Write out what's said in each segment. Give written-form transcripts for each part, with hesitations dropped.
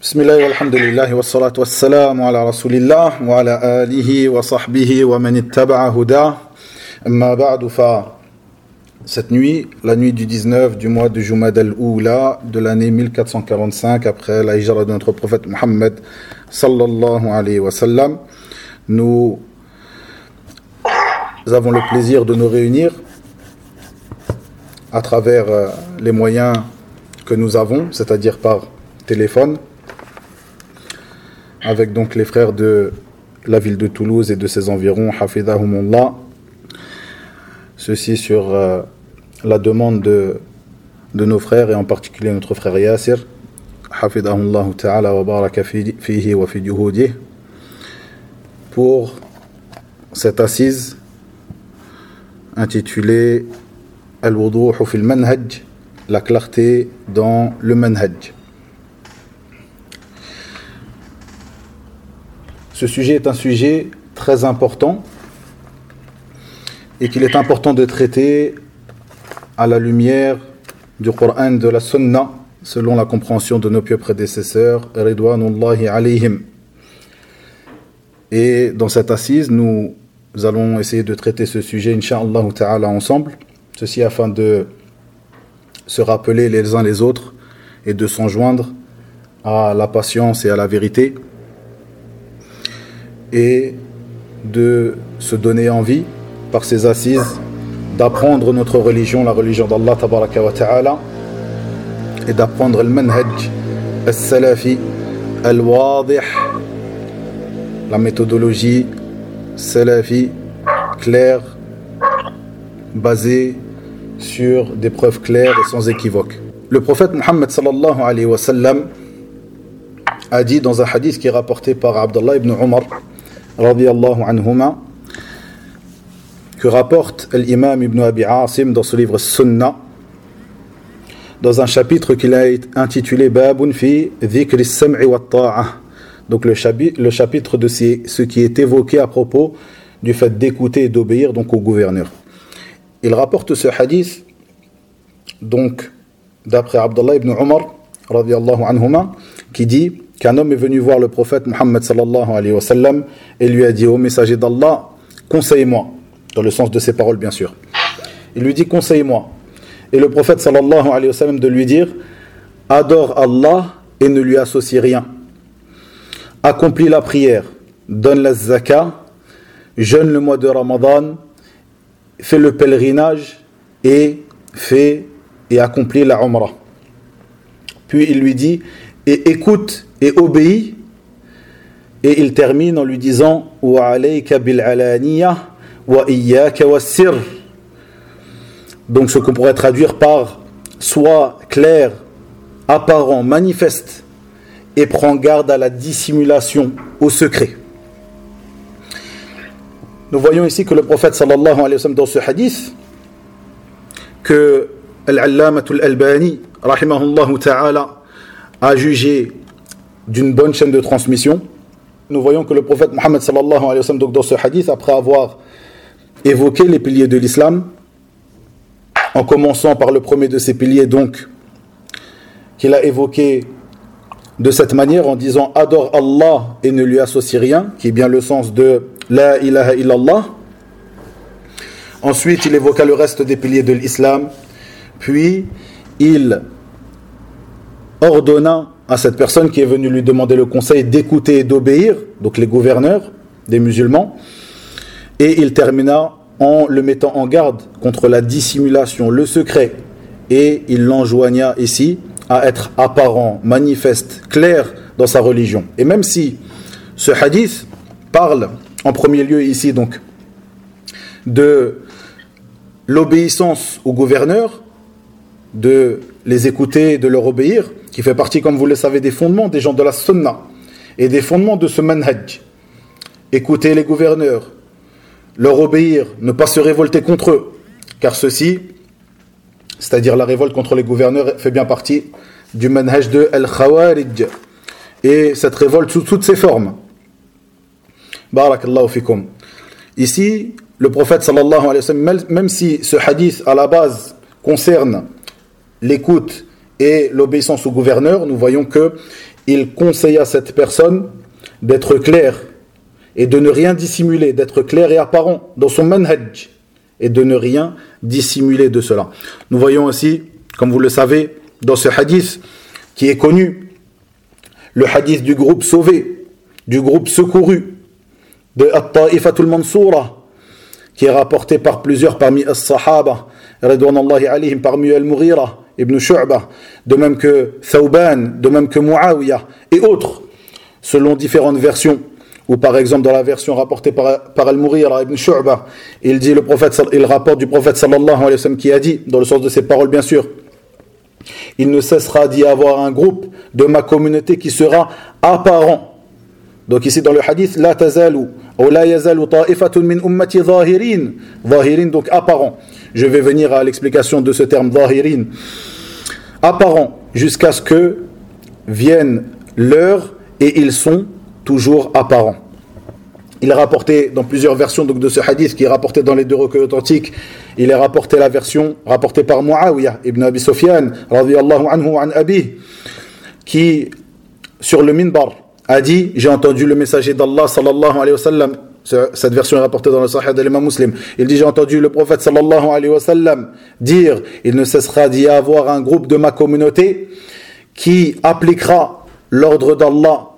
Bismillah walhamdulillah wa salatu wassalamu ala rasulillah wa ala alihi wa sahbihi wa man ittaba'a huda. Amma ba'du fa cette nuit, la nuit du 19 du mois de Jumad al-Oula de l'année 1445 après la hijra de notre prophète Muhammad sallallahu alayhi wa sallam, nous avons le plaisir de nous réunir à travers les moyens que nous avons, c'est-à-dire par téléphone, avec donc les frères de la ville de Toulouse et de ses environs, hafidhahumullah, ceci sur la demande de nos frères et en particulier notre frère Yasir, hafidhahullah ta'ala wa baraka fihi wa fi juhudih, pour cette assise intitulée Al-Wuduh fil Manhaj, la clarté dans le manhaj. Ce sujet est un sujet très important et qu'il est important de traiter à la lumière du Coran, de la Sunna, selon la compréhension de nos pieux prédécesseurs, Ridwanullahi alayhim. Et dans cette assise, nous allons essayer de traiter ce sujet, Inch'Allah ta'ala, ensemble, ceci afin de se rappeler les uns les autres et de s'enjoindre à la patience et à la vérité, et de se donner envie par ces assises d'apprendre notre religion, la religion d'Allah tabaraka wa ta'ala, et d'apprendre le manhaj al-salafi al-wadih, la méthodologie salafi claire, basée sur des preuves claires et sans équivoque. Le prophète Muhammad sallallahu alayhi wa sallam a dit dans un hadith qui est rapporté par Abdullah ibn Umar radiyallahu anhuma, que rapporte l'imam Ibn Abi Asim dans ce livre Sunna, dans un chapitre qu'il a intitulé Babun fi dhikri as-sam'i wa at-ta'a, donc le chapitre de ce qui est évoqué à propos du fait d'écouter et d'obéir donc au gouverneur. Il rapporte ce hadith donc d'après Abdullah ibn Umar radiyallahu anhuma, qui dit qu'un homme est venu voir le prophète Muhammad sallallahu alayhi wa sallam et lui a dit: ô messager d'Allah, conseille-moi, dans le sens de ses paroles bien sûr. Il lui dit: conseille-moi. Et le prophète sallallahu alayhi wa sallam de lui dire: adore Allah et ne lui associe rien, accomplis la prière, donne la zakat, jeûne le mois de Ramadan, fais le pèlerinage et accomplis la Umrah. Puis il lui dit: et écoute et obéis. Et il termine en lui disant: wa alayka bil alaniya wa iyyaka was sirr. Donc ce qu'on pourrait traduire par: sois clair, apparent, manifeste, et prends garde à la dissimulation, au secret. Nous voyons ici que le prophète sallallahu alayhi wa sallam, dans ce hadith, que Al-Allamatul Albani rahimahullahu ta'ala a jugé d'une bonne chaîne de transmission. Nous voyons que le prophète Muhammad sallallahu alayhi wa sallam, donc dans ce hadith, après avoir évoqué les piliers de l'islam, en commençant par le premier de ces piliers, donc qu'il a évoqué de cette manière en disant: adore Allah et ne lui associe rien, qui est bien le sens de la ilaha illallah. Ensuite il évoqua le reste des piliers de l'islam, puis il ordonna à cette personne qui est venue lui demander le conseil d'écouter et d'obéir, donc les gouverneurs des musulmans, et il termina en le mettant en garde contre la dissimulation, le secret, et il l'enjoigna ici à être apparent, manifeste, clair dans sa religion. Et même si ce hadith parle en premier lieu ici donc de l'obéissance aux gouverneurs, de les écouter, de leur obéir, qui fait partie, comme vous le savez, des fondements des gens de la sunna et des fondements de ce manhaj. Écouter les gouverneurs, leur obéir, ne pas se révolter contre eux, car ceci, c'est-à-dire la révolte contre les gouverneurs, fait bien partie du manhaj de Al-Khawarij, et cette révolte sous toutes ses formes. Barakallahu fikum. Ici, le prophète sallallahu alayhi wa sallam, même si ce hadith à la base concerne l'écoute et l'obéissance au gouverneur, nous voyons que il conseille à cette personne d'être clair et de ne rien dissimuler, d'être clair et apparent dans son manhaj et de ne rien dissimuler de cela. Nous voyons aussi, comme vous le savez, dans ce hadith qui est connu, le hadith du groupe sauvé, du groupe secouru, de At-Ta'ifatul Mansoura, qui est rapporté par plusieurs parmi as-Sahaba, radouanallahi alayhim, parmi Al-Mughira, Ibn Shu'bah, de même que Thawban, de même que Muawiyah, et autres, selon différentes versions. Ou par exemple dans la version rapportée par Al-Mughira, Ibn Shu'bah, il rapporte du prophète sallallahu alayhi wa sallam qui a dit, dans le sens de ses paroles bien sûr, il ne cessera d'y avoir un groupe de ma communauté qui sera apparent. Donc ici dans le hadith, la tazalu ou la yazalu ta'ifatun min ummati zahirin. Zahirin, donc apparent. Je vais venir à l'explication de ce terme zahirin. Apparent, jusqu'à ce que vienne l'heure et ils sont toujours apparents. Il est rapporté dans plusieurs versions donc, de ce hadith qui est rapporté dans les deux recueils authentiques. Il est rapporté la version rapportée par Muawiyah ibn Abi Sufyan radiyallahu anhu an Abi, qui sur le minbar a dit: j'ai entendu le messager d'Allah sallallahu alayhi wa sallam. Cette version est rapportée dans le Sahih de l'imam Muslim. Il dit: j'ai entendu le prophète sallallahu alayhi wa sallam dire: il ne cessera d'y avoir un groupe de ma communauté qui appliquera l'ordre d'Allah.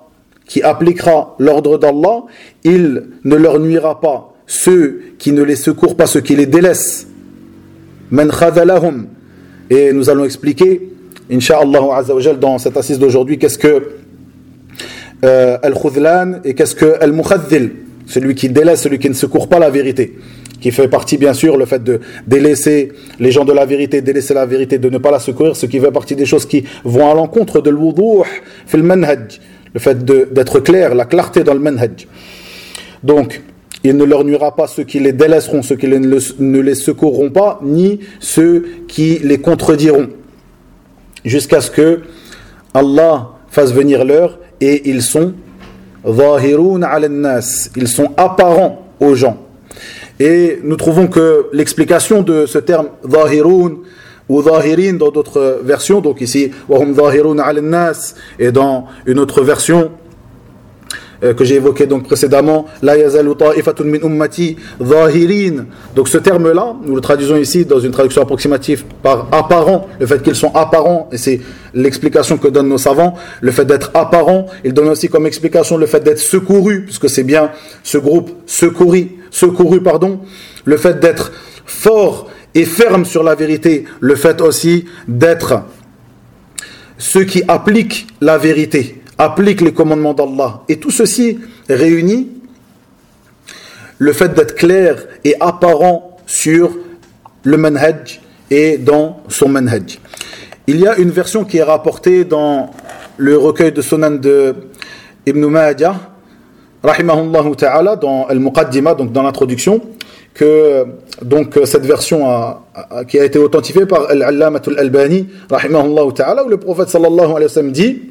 Il ne leur nuira pas ceux qui ne les secourent pas, ceux qui les délaissent. Man khadhalahum. Et nous allons expliquer, Inch'Allah Azza wa Jal, dans cette assise d'aujourd'hui, qu'est-ce que Al-Khudlan et qu'est-ce que Al-Mukhadhil, celui qui délaisse, celui qui ne secourt pas la vérité, qui fait partie bien sûr le fait de délaisser les gens de la vérité, délaisser la vérité, de ne pas la secourir, ce qui fait partie des choses qui vont à l'encontre de l'wuduh fil manhaj, le fait d'être clair, la clarté dans le manhaj. Donc il ne leur nuira pas ceux qui les délaisseront, ceux qui ne les secourront pas, ni ceux qui les contrediront, jusqu'à ce que Allah fasse venir l'heure et ils sont zahirun ala nas, ils sont apparents aux gens. Et nous trouvons que l'explication de ce terme zahirun ou zahirin dans d'autres versions, donc ici wahum zahirun ala nas, et dans une autre version que j'ai évoqué donc précédemment, la yazalu ta'ifatun min ummati zahirin. Donc ce terme-là, nous le traduisons ici dans une traduction approximative par apparent, le fait qu'ils sont apparents, et c'est l'explication que donnent nos savants, le fait d'être apparent. Ils donnent aussi comme explication le fait d'être secouru, puisque c'est bien ce groupe secouru, le fait d'être fort et ferme sur la vérité, le fait aussi d'être ceux qui appliquent la vérité, applique les commandements d'Allah. Et tout ceci réunit le fait d'être clair et apparent sur le manhaj et dans son manhaj. Il y a une version qui est rapportée dans le recueil de Sunan de Ibn Majah, rahimahullah ta'ala, dans Al-Muqaddimah, donc dans l'introduction, que donc cette version qui a été authentifiée par Al-Allamatul Albani, rahimahullah ta'ala, où le prophète sallallahu alayhi wa sallam dit: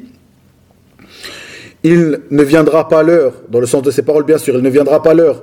il ne viendra pas l'heure, dans le sens de ses paroles bien sûr, il ne viendra pas l'heure,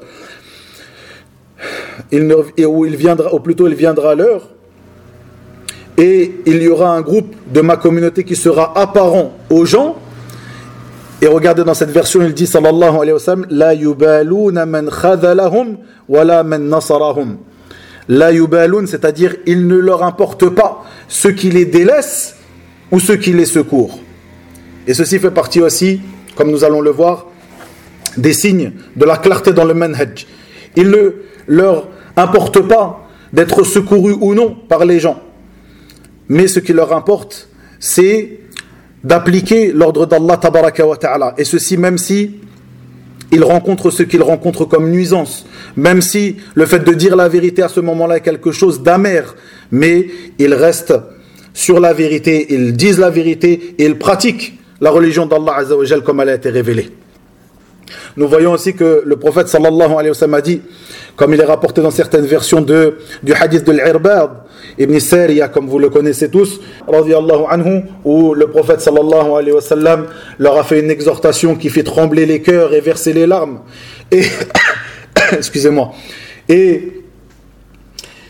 il viendra l'heure, et il y aura un groupe de ma communauté qui sera apparent aux gens. Et regardez dans cette version, il dit sallallahu alayhi wa sallam: la yubaluna man khadhalahum wala man nasarahum. La yubalun, c'est-à-dire il ne leur importe pas ceux qui les délaissent ou ceux qui les secourent. Et ceci fait partie aussi, comme nous allons le voir, des signes de la clarté dans le manhaj. Il ne leur importe pas d'être secourus ou non par les gens, mais ce qui leur importe, c'est d'appliquer l'ordre d'Allah tabaraka wa ta'ala. Et ceci même si ils rencontrent ce qu'ils rencontrent comme nuisance, même si le fait de dire la vérité à ce moment-là est quelque chose d'amer, mais ils restent sur la vérité, ils disent la vérité et ils pratiquent la religion d'Allah Azza wa Jal comme elle a été révélée. Nous voyons aussi que le prophète sallallahu alayhi wa sallam a dit, comme il est rapporté dans certaines versions du hadith de l'Irbad ibn Sariya, comme vous le connaissez tous, radiyallahu anhu, où le prophète sallallahu alayhi wa sallam leur a fait une exhortation qui fait trembler les cœurs et verser les larmes. Et excusez-moi. Et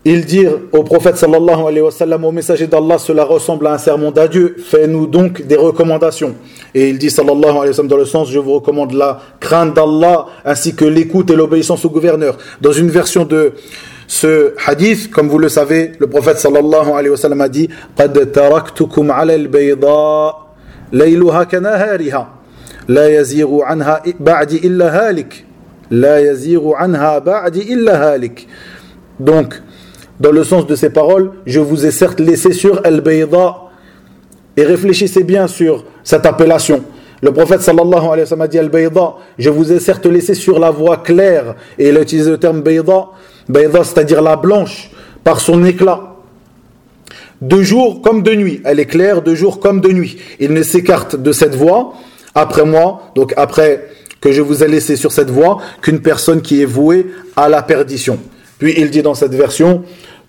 ils dirent au prophète sallallahu alayhi wa sallam, au messager d'Allah, cela ressemble à un sermon d'adieu, fais-nous donc des recommandations. Et il dit sallallahu alayhi wa sallam dans le sens, je vous recommande la crainte d'Allah ainsi que l'écoute et l'obéissance au gouverneur. Dans une version de ce hadith, comme vous le savez, le prophète sallallahu alayhi wa sallam a dit قَدْ تَرَكْتُكُمْ عَلَى الْبَيْضَاءِ لَيْلُهَا كَنَهَارِهَا لَا يَزِيغُ عَنْهَا بَعْدِ إِلَّا هَالِكَ لَا يَزِيغُ عَنْهَا بَعْدِ إِلَّا هَالِكَ. Donc, dans le sens de ces paroles, je vous ai certes laissé sur Al-Bayda, et réfléchissez bien sur cette appellation. Le prophète sallallahu alayhi wa sallam a dit Al-Bayda, je vous ai certes laissé sur la voie claire, et il a utilisé le terme Bayda, Bayda c'est-à-dire la blanche, par son éclat. De jour comme de nuit, elle est claire de jour comme de nuit. Il ne s'écarte de cette voie, après moi, donc après que je vous ai laissé sur cette voie, qu'une personne qui est vouée à la perdition. Puis il dit dans cette version,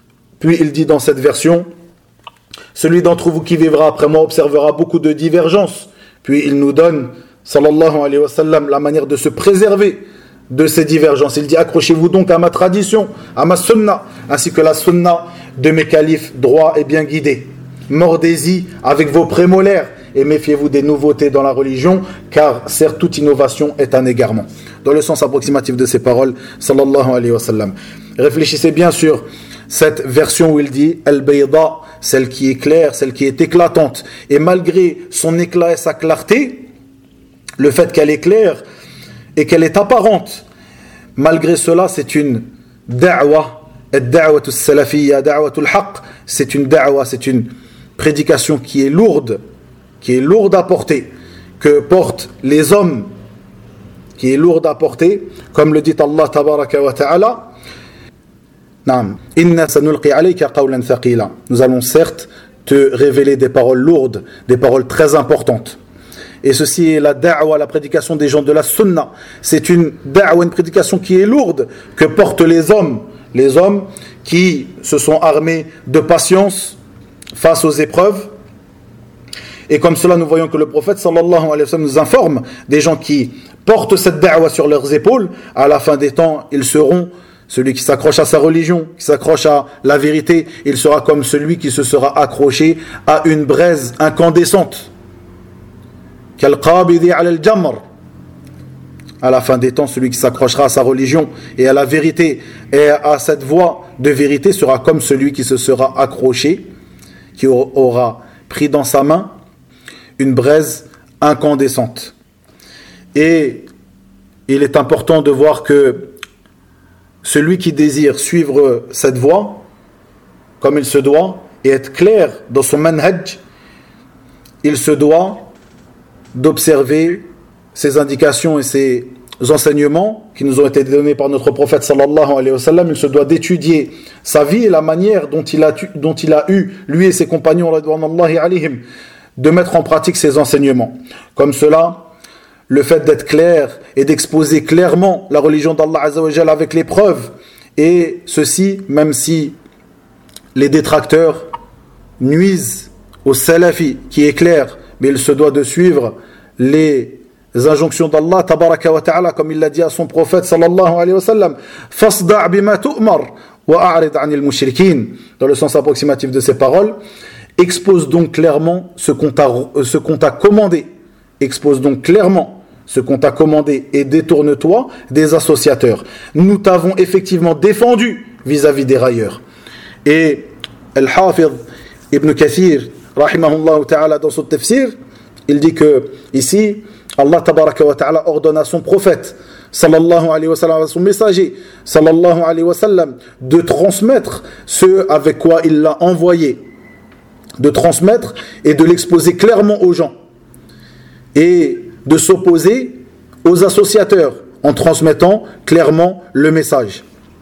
celui d'entre vous qui vivra après moi observera beaucoup de divergences. Puis il nous donne, sallallahu alayhi wa sallam, la manière de se préserver de ces divergences. Il dit, accrochez-vous donc à ma tradition, à ma sunna, ainsi que la sunna de mes califes droits et bien guidés. Mordez-y avec vos prémolaires et méfiez-vous des nouveautés dans la religion, car certes toute innovation est un égarement. Dans le sens approximatif de ces paroles, sallallahu alayhi wa sallam. Réfléchissez bien sur cette version où il dit Al-Bayda, celle qui est claire, celle qui est éclatante. Et malgré son éclat et sa clarté, le fait qu'elle est claire et qu'elle est apparente, malgré cela, c'est une da'wa, ad-da'watu salafiyya, da'watu al-haqq, c'est une da'wa, c'est une prédication qui est lourde à porter, que portent les hommes, qui est lourde à porter, comme le dit Allah tabaraka wa ta'ala. Nous allons certes te révéler des paroles lourdes, des paroles très importantes. Et ceci est la da'wa, la prédication des gens de la sunna. C'est une da'wa, une prédication qui est lourde, que portent les hommes qui se sont armés de patience face aux épreuves. Et comme cela, nous voyons que le prophète sallallahu alayhi wa sallam nous informe des gens qui portent cette da'wa sur leurs épaules. À la fin des temps, ils seront celui qui s'accroche à sa religion, qui s'accroche à la vérité, il sera comme celui qui se sera accroché à une braise incandescente. Kal-qabidi ala al-jamr. À la fin des temps, celui qui s'accrochera à sa religion et à la vérité et à cette voie de vérité sera comme celui qui se sera accroché, qui aura pris dans sa main une braise incandescente. Et il est important de voir que celui qui désire suivre cette voie comme il se doit et être clair dans son manhaj, il se doit d'observer ces indications et ces enseignements qui nous ont été donnés par notre prophète sallallahu alayhi wa sallam. Il se doit d'étudier sa vie et la manière dont il a eu, lui et ses compagnons, radouanallahi alayhim, de mettre en pratique ces enseignements. Comme cela, le fait d'être clair et d'exposer clairement la religion d'Allah Azza wa Jalla avec les preuves, et ceci même si les détracteurs nuisent au salafi qui est clair, mais il se doit de suivre les injonctions d'Allah tabaraka wa ta'ala, comme il l'a dit à son prophète sallallahu alayhi wa sallam, fasda' bima tu'mar wa a'rid 'anil mushrikin. Dans le sens approximatif de ces paroles, expose donc clairement ce qu'on t'a commandé. Expose donc clairement ce qu'on t'a commandé et détourne-toi des associateurs. Nous t'avons effectivement défendu vis-à-vis des railleurs. Et Al-Hafidh Ibn Kathir, rahimahullah ta'ala, dans son tafsir, il dit que ici, Allah tabaraka wa ta'ala ordonne à son prophète, sallallahu alayhi wa sallam, à son messager, sallallahu alayhi wa sallam, de transmettre ce avec quoi il l'a envoyé, de transmettre et de l'exposer clairement aux gens, et de s'opposer aux associateurs en transmettant clairement le message.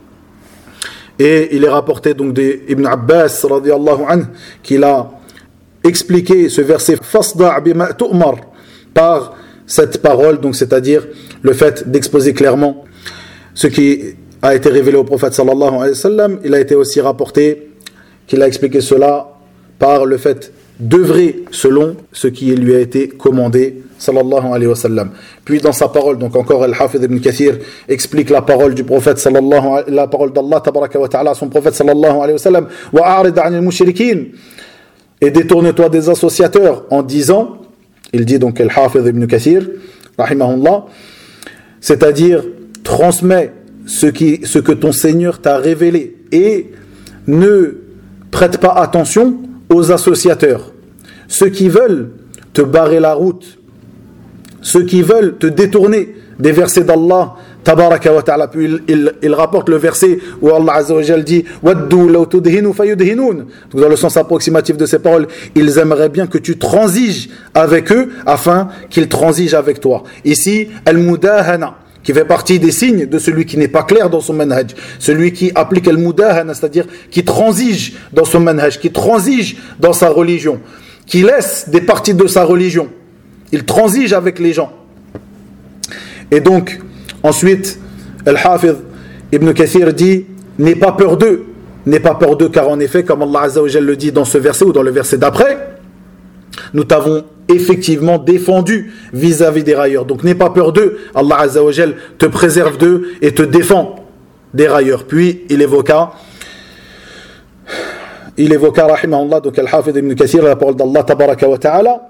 Et il est rapporté donc d'Ibn Abbas radiyallahu anhu qu'il a expliqué ce verset fasda' bima tu'mar par cette parole, donc c'est-à-dire le fait d'exposer clairement ce qui a été révélé au prophète sallallahu alayhi wa sallam. Il a été aussi rapporté qu'il a expliqué cela par le fait d'œuvrer selon ce qui lui a été commandé, sallallahu alayhi wa sallam. Puis dans sa parole, donc encore Al-Hafidh ibn Kathir explique la parole du prophète la parole d'Allah tabaraka wa ta'ala à son prophète sallallahu alayhi wa sallam, wa a'rid 'anil mushrikin, et détourne-toi des associateurs, en disant, il dit donc Al-Hafidh ibn Kathir rahimahullah, c'est-à-dire transmets ce que ton Seigneur t'a révélé et ne prête pas attention aux associateurs, ceux qui veulent te barrer la route, ceux qui veulent te détourner des versets d'Allah tabaraka wa ta'ala. Puis il rapporte le verset où Allah azza wa jalla dit waddu law tudhinu fayudhinun, dans le sens approximatif de ces paroles, ils aimeraient bien que tu transiges avec eux afin qu'ils transigent avec toi. Ici al-mudahana, qui fait partie des signes de celui qui n'est pas clair dans son manhaj, celui qui applique al-mudahana, c'est-à-dire qui transige dans son manhaj, qui transige dans sa religion, qui laisse des parties de sa religion, il transige avec les gens. Et donc ensuite Al-Hafidh Ibn Kathir dit, n'aie pas peur d'eux, car en effet, comme Allah Azza wa Jalla le dit dans ce verset ou dans le verset d'après, nous t'avons effectivement défendu vis-à-vis des railleurs. Donc n'aie pas peur d'eux, Allah Azza wa Jalla te préserve d'eux et te défend des railleurs. Puis il évoqua rahimahullah, donc Al-Hafidh Ibn Kathir, la parole d'Allah tabaraka wa ta'ala,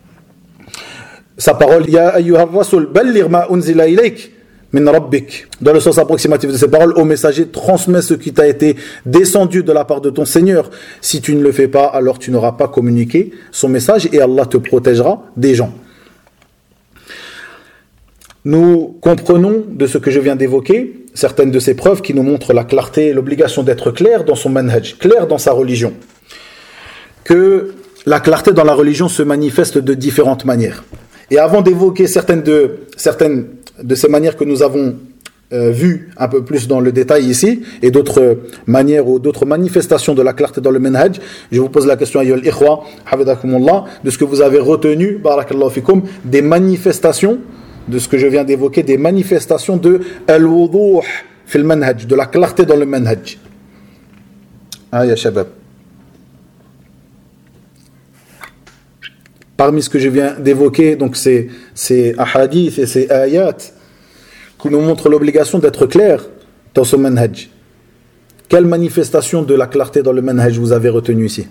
sa parole, ya ayyuhar rasul balligh ma unzila ilayk min rabbik, dans le sens approximatif de ces paroles, ô messager, transmets ce qui t'a été descendu de la part de ton Seigneur. Si tu ne le fais pas, alors tu n'auras pas communiqué son message et Allah te protégera des gens. Nous comprenons de ce que je viens d'évoquer certaines de ces preuves qui nous montrent la clarté et l'obligation d'être clair dans son manhaj, clair dans sa religion. Que la clarté dans la religion se manifeste de différentes manières. Et avant d'évoquer certaines de ces manières que nous avons vues un peu plus dans le détail ici, et d'autres manières ou d'autres manifestations de la clarté dans le manhaj, je vous pose la question, ayyuhal ikhwa, hafidakumullah, de ce que vous avez retenu, barakallahu fikum, des manifestations, de ce que je viens d'évoquer, des manifestations de al-wuduh fil manhaj, de la clarté dans le manhaj. Ah, ya shabab. Parmi ce que je viens d'évoquer, donc ces ahadith et ces ayats qui nous montrent l'obligation d'être clair dans ce manhaj. Quelle manifestation de la clarté dans le manhaj vous avez retenu ici?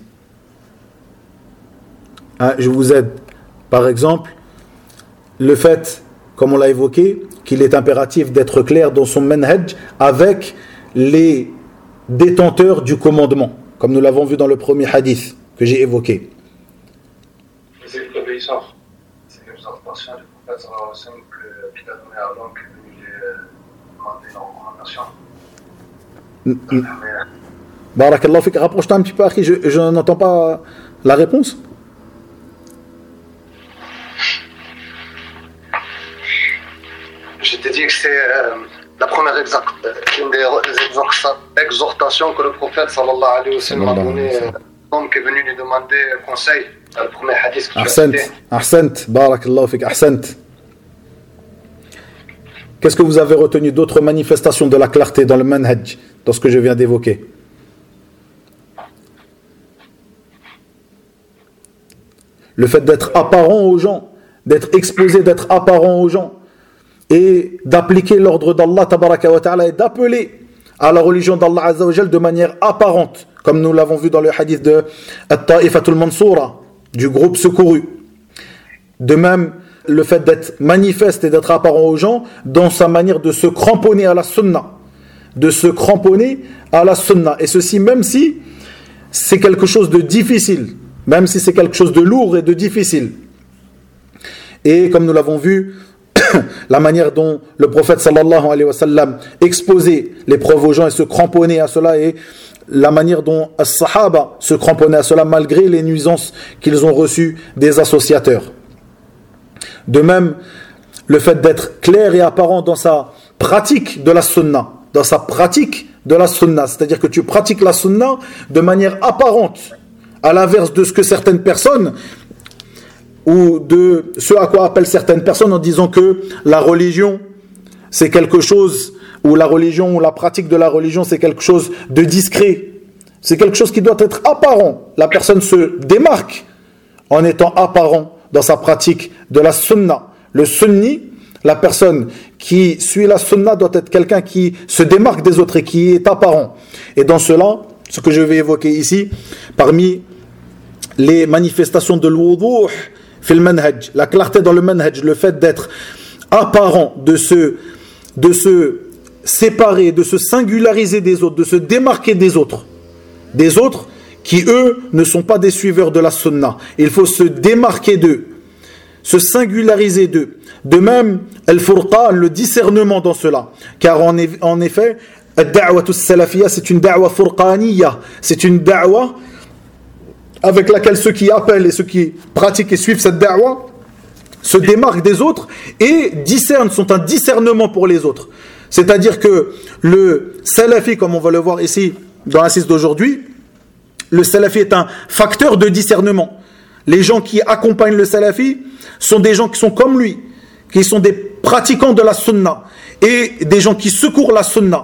Je vous aide. Par exemple, le fait, comme on l'a évoqué, qu'il est impératif d'être clair dans son manhaj avec les détenteurs du commandement, comme nous l'avons vu dans le premier hadith que j'ai évoqué. C'est l'obéissance. C'est l'exhortation du prophète qui a donné à l'homme qui est venu demander la recommandation. Barakallahu fik, rapproche-toi un petit peu, Akhi, je n'entends pas la réponse. Je t'ai dit que c'est la première une des exhortations que le prophète sallallahu alayhi wa sallam a donné à l'homme qui est venu lui demander conseil. Le premier hadith que tu as cité. Ahsant, barakallahu fik, ahsant. Qu'est-ce que vous avez retenu d'autres manifestations de la clarté dans le manhaj, dans ce que je viens d'évoquer? Le fait d'être apparent aux gens, d'être exposé, d'être apparent aux gens, et d'appliquer l'ordre d'Allah tabaraka wa ta'ala et d'appeler à la religion d'Allah azza wa jal de manière apparente, comme nous l'avons vu dans le hadith de At-Ta'ifatul Mansoura, du groupe secouru. De même, le fait d'être manifeste et d'être apparent aux gens dans sa manière de se cramponner à la sunna. Et ceci même si c'est quelque chose de difficile, même si c'est quelque chose de lourd et de difficile. Et comme nous l'avons vu, la manière dont le prophète sallallahu alayhi wa sallam exposait l'épreuve aux gens et se cramponnait à cela, et la manière dont as-sahaba se cramponnaient à cela malgré les nuisances qu'ils ont reçues des associateurs. De même, le fait d'être clair et apparent dans sa pratique de la sunna, c'est-à-dire que tu pratiques la sunna de manière apparente, à l'inverse de ce que certaines personnes, ou de ce à quoi appellent certaines personnes en disant que la religion c'est quelque chose, ou la religion ou la pratique de la religion c'est quelque chose de discret, c'est quelque chose qui doit être apparent, la personne se démarque en étant apparent dans sa pratique de la sunna. Le sunni, la personne qui suit la sunna doit être quelqu'un qui se démarque des autres et qui est apparent. Et dans cela, ce que je vais évoquer ici, parmi les manifestations de l'wuduh fil manhaj, la clarté dans le manhaj, le fait d'être apparent, de se séparer, de se singulariser des autres, de se démarquer des autres qui eux ne sont pas des suiveurs de la sunna. Il faut se démarquer d'eux, se singulariser d'eux. De même, al-furqan, le discernement dans cela, car en effet, ad-da'watu salafiyya, c'est une da'wa furqaniyya, c'est une da'wa avec laquelle ceux qui appellent et ceux qui pratiquent et suivent cette da'wa se démarquent des autres et discernent, sont un discernement pour les autres. C'est-à-dire que le salafi, comme on va le voir ici dans l'assise d'aujourd'hui, le salafi est un facteur de discernement. Les gens qui accompagnent le salafi sont des gens qui sont comme lui, qui sont des pratiquants de la sunna et des gens qui secourent la sunna.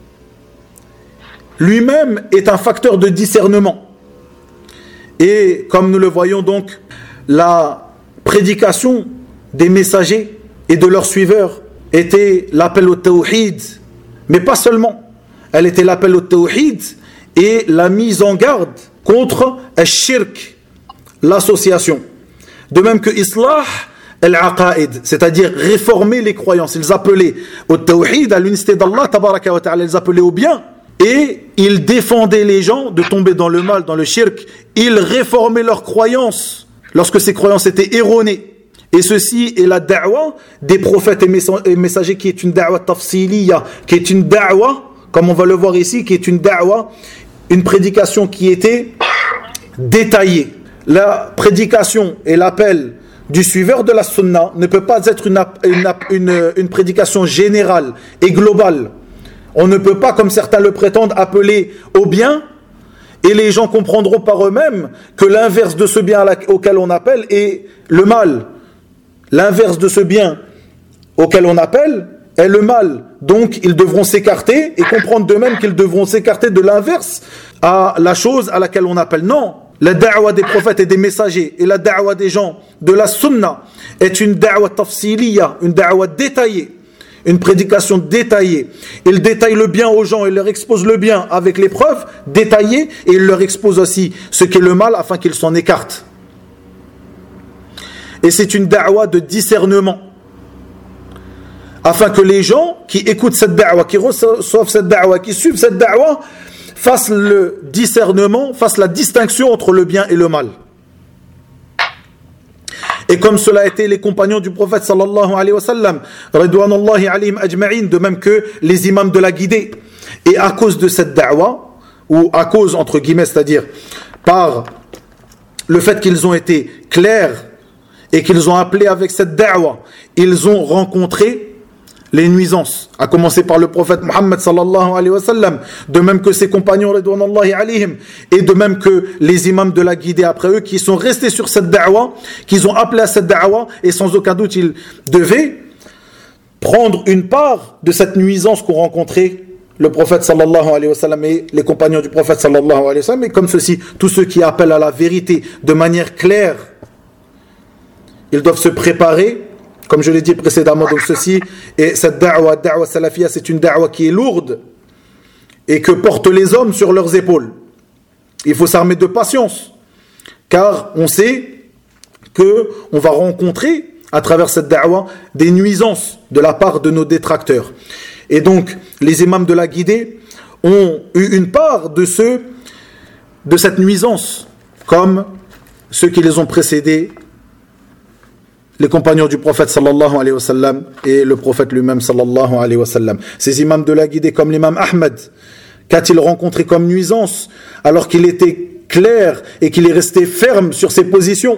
Lui-même est un facteur de discernement. Et comme nous le voyons donc, la prédication des messagers et de leurs suiveurs était l'appel au tawhid, mais pas seulement. Elle était l'appel au tawhid et la mise en garde contre al-shirk, l'association. De même que islah al-aqaid, c'est-à-dire réformer les croyances. Ils appelaient au tawhid, à l'unicité d'Allah, tabaraka wa ta'ala, ils appelaient au bien. Et ils défendaient les gens de tomber dans le mal, dans le shirk. Ils réformaient leurs croyances lorsque ces croyances étaient erronées. Et ceci est la da'wa des prophètes et messagers, qui est une da'wa tafsiliya, qui est une da'wa, comme on va le voir ici, qui est une da'wa, une prédication qui était détaillée. La prédication et l'appel du suiveur de la sunna ne peut pas être une prédication générale et globale. On ne peut pas, comme certains le prétendent, appeler au bien, et les gens comprendront par eux-mêmes que l'inverse de ce bien auquel on appelle est le mal. L'inverse de ce bien auquel on appelle est le mal. Donc ils devront s'écarter et comprendre d'eux-mêmes qu'ils devront s'écarter de l'inverse à la chose à laquelle on appelle. Non, la da'wa des prophètes et des messagers et la da'wa des gens de la sunna est une da'wa tafsiliya, une da'wa détaillée. Une prédication détaillée. Il détaille le bien aux gens, il leur expose le bien avec les preuves détaillées et il leur expose aussi ce qu'est le mal afin qu'ils s'en écartent. Et c'est une da'wa de discernement. Afin que les gens qui écoutent cette da'wa, qui reçoivent cette da'wa, qui suivent cette da'wa, fassent le discernement, fassent la distinction entre le bien et le mal. Et comme cela a été les compagnons du prophète sallallahu alayhi wa sallam, ridwanullahi alayhim ajma'in, de même que les imams de la guidée. Et à cause de cette da'wa, ou à cause entre guillemets, c'est-à-dire par le fait qu'ils ont été clairs et qu'ils ont appelé avec cette da'wa, ils ont rencontré les nuisances, à commencer par le prophète Muhammad sallallahu alayhi wa sallam, de même que ses compagnons ridwanullahi alayhim, et de même que les imams de la guidée après eux, qui sont restés sur cette da'wa, qu'ils ont appelé à cette da'wa, et sans aucun doute ils devaient prendre une part de cette nuisance qu'ont rencontré le prophète sallallahu alayhi wa sallam et les compagnons du prophète sallallahu alayhi wa sallam. Et comme ceci, tous ceux qui appellent à la vérité de manière claire, ils doivent se préparer. Comme je l'ai dit précédemment, donc ceci, et cette da'wa salafiyya, c'est une da'wa qui est lourde et que portent les hommes sur leurs épaules. Il faut s'armer de patience, car on sait qu'on va rencontrer à travers cette da'wa des nuisances de la part de nos détracteurs. Et donc, les imams de la guidée ont eu une part de cette nuisance, comme ceux qui les ont précédés, les compagnons du prophète sallallahu alayhi wa sallam et le prophète lui-même sallallahu alayhi wa sallam. Ces imams de la guidée comme l'imam Ahmed, qu'a-t-il rencontré comme nuisance alors qu'il était clair et qu'il est resté ferme sur ses positions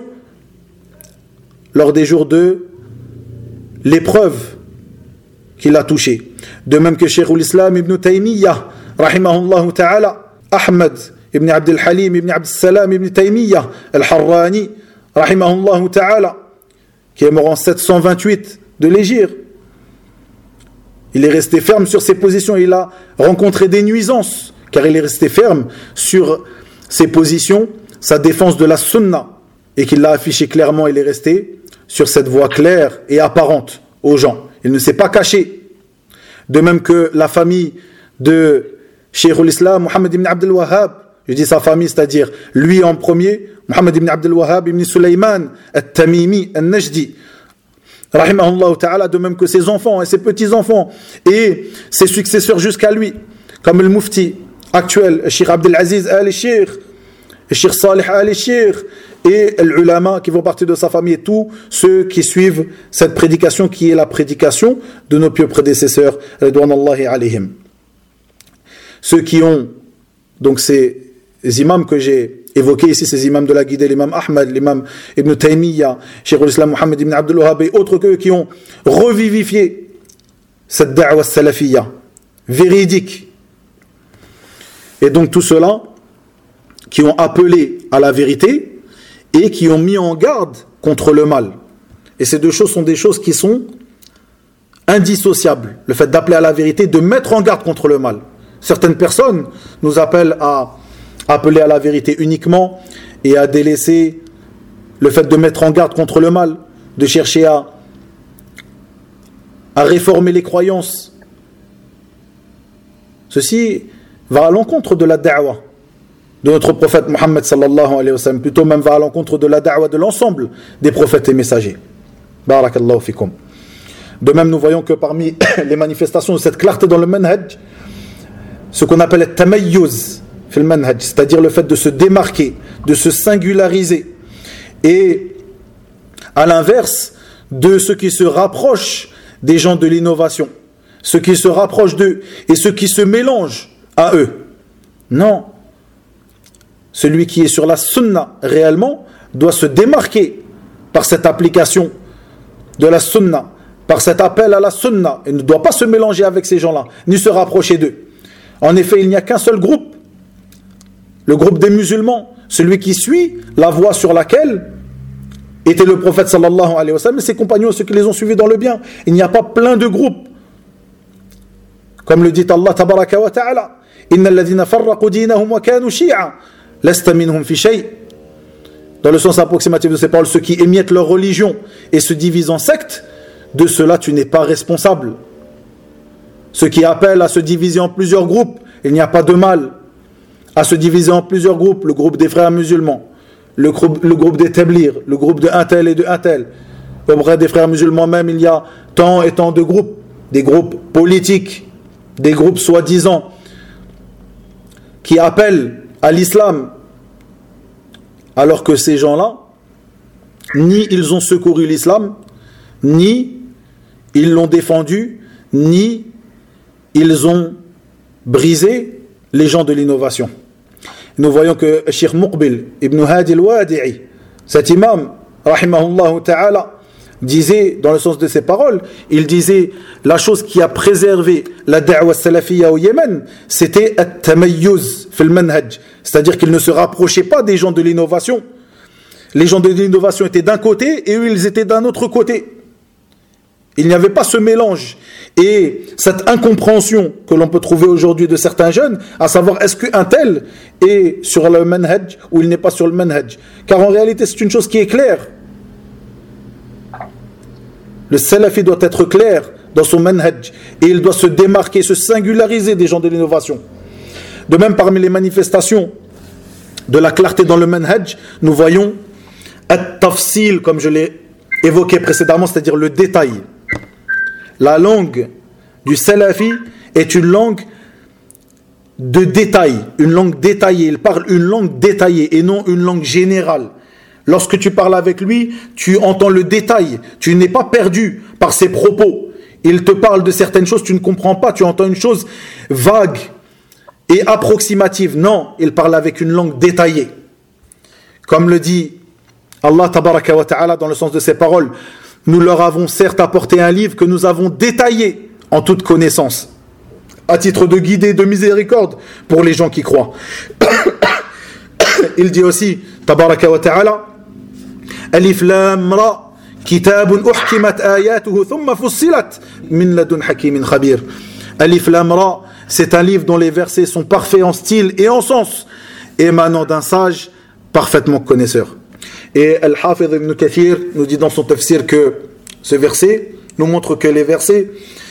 lors des jours de l'épreuve qu'il a touchée. De même que Cheikh l'Islam ibn Taymiyyah, rahimahullah ta'ala, Ahmed ibn Abdel Halim ibn Abdel Salam ibn Taymiyyah al-Harrani, rahimahullah ta'ala, qui est mort en 728 de l'Hégire. Il est resté ferme sur ses positions. Il a rencontré des nuisances, car il est resté ferme sur ses positions, sa défense de la sunna. et qu'il l'a affiché clairement, il est resté sur cette voie claire et apparente aux gens. Il ne s'est pas caché. De même que la famille de Cheikh al-Islam, Mohammed ibn Abdel Wahhab, je dis sa famille, c'est-à-dire lui en premier, Mohammed ibn Abdel Wahhab ibn Sulaiman, al-Tamimi, al-Najdi, rahimahullah ta'ala, de même que ses enfants et ses petits-enfants et ses successeurs jusqu'à lui, comme le mufti actuel, Cheikh Abdelaziz al-Cheikh, Cheikh Salih al-Cheikh, et les ulama qui vont partir de sa famille, et tous ceux qui suivent cette prédication qui est la prédication de nos pieux prédécesseurs, ridwanallahi alayhim. Ceux qui ont, donc ces imams que j'ai évoqués ici, ces imams de la guidée, l'imam Ahmad, l'imam Ibn Taymiyyah, Cheikh al-Islam Mohammed ibn Abdul Wahhab et autres qu'eux qui ont revivifié cette da'wa salafiyya véridique. Et donc tous ceux-là qui ont appelé à la vérité et qui ont mis en garde contre le mal. Et ces deux choses sont des choses qui sont indissociables. Le fait d'appeler à la vérité, de mettre en garde contre le mal. Certaines personnes nous appellent à appeler à la vérité uniquement et à délaisser le fait de mettre en garde contre le mal, de chercher à réformer les croyances. Ceci va à l'encontre de la da'wa de notre prophète Mohammed sallallahu alayhi wa sallam, plutôt même va à l'encontre de la da'wa de l'ensemble des prophètes et messagers. Barakallahu fikum. De même, nous voyons que parmi les manifestations de cette clarté dans le manhaj, ce qu'on appelle le tamayyuz fil manhaj, c'est-à-dire le fait de se démarquer, de se singulariser, et à l'inverse de ceux qui se rapprochent des gens de l'innovation, ceux qui se rapprochent d'eux et ceux qui se mélangent à eux. Non. Celui qui est sur la sunna réellement doit se démarquer par cette application de la sunna, par cet appel à la sunna. Il ne doit pas se mélanger avec ces gens-là, ni se rapprocher d'eux. En effet, il n'y a qu'un seul groupe, le groupe des musulmans, celui qui suit la voie sur laquelle était le prophète sallallahu alayhi wa sallam et ses compagnons, ceux qui les ont suivis dans le bien. Il n'y a pas plein de groupes. Comme le dit Allah tabaraka wa ta'ala, innal ladhina farraqu dinahum wa kanu shi'a lasta minhum fi shay'. Dans le sens approximatif de ces paroles, ceux qui émiettent leur religion et se divisent en sectes, de cela tu n'es pas responsable. Ceux qui appellent à se diviser en plusieurs groupes, il n'y a pas de mal à se diviser en plusieurs groupes, le groupe des frères musulmans, le groupe des Tablighs, le groupe de un tel et de un tel. Auprès des frères musulmans même, il y a tant et tant de groupes, des groupes politiques, des groupes soi-disant qui appellent à l'islam, alors que ces gens-là, ni ils ont secouru l'islam, ni ils l'ont défendu, ni ils ont brisé les gens de l'innovation. Nous voyons que Cheikh Muqbil ibn Hadi al-Wadi'i, cet imam, rahimahullah ta'ala, disait, dans le sens de ses paroles, il disait, la chose qui a préservé la da'wa salafiyya au Yémen, c'était at-tamayyuz fil manhaj, c'est-à-dire qu'ils ne se rapprochaient pas des gens de l'innovation. Les gens de l'innovation étaient d'un côté et eux ils étaient d'un autre côté. Il n'y avait pas ce mélange et cette incompréhension que l'on peut trouver aujourd'hui de certains jeunes, à savoir est-ce qu'un tel est sur le manhaj ou il n'est pas sur le manhaj. Car en réalité c'est une chose qui est claire. Le salafi doit être clair dans son manhaj et il doit se démarquer, se singulariser des gens de l'innovation. De même, parmi les manifestations de la clarté dans le manhaj, nous voyons at-tafsil, comme je l'ai évoqué précédemment, c'est-à-dire le détail. La langue du salafi est une langue de détail, une langue détaillée. Il parle une langue détaillée et non une langue générale. Lorsque tu parles avec lui, tu entends le détail. Tu n'es pas perdu par ses propos. Il te parle de certaines choses, tu ne comprends pas. Tu entends une chose vague et approximative. Non, il parle avec une langue détaillée. Comme le dit Allah tabaraka wa ta'ala dans le sens de ses paroles, nous leur avons certes apporté un livre que nous avons détaillé en toute connaissance, à titre de guide et de miséricorde pour les gens qui croient. Il dit aussi, tabaraka wa ta'ala, Alif Lam Ra, Kitabun uhkimat ayatuhu thumma fussilat min ladun hakimin khabir. Alif Lam Ra, c'est un livre dont les versets sont parfaits en style et en sens, émanant d'un sage parfaitement connaisseur. Et Al-Hafidh ibn Kathir nous dit dans son tafsir que ce verset nous montre que les versets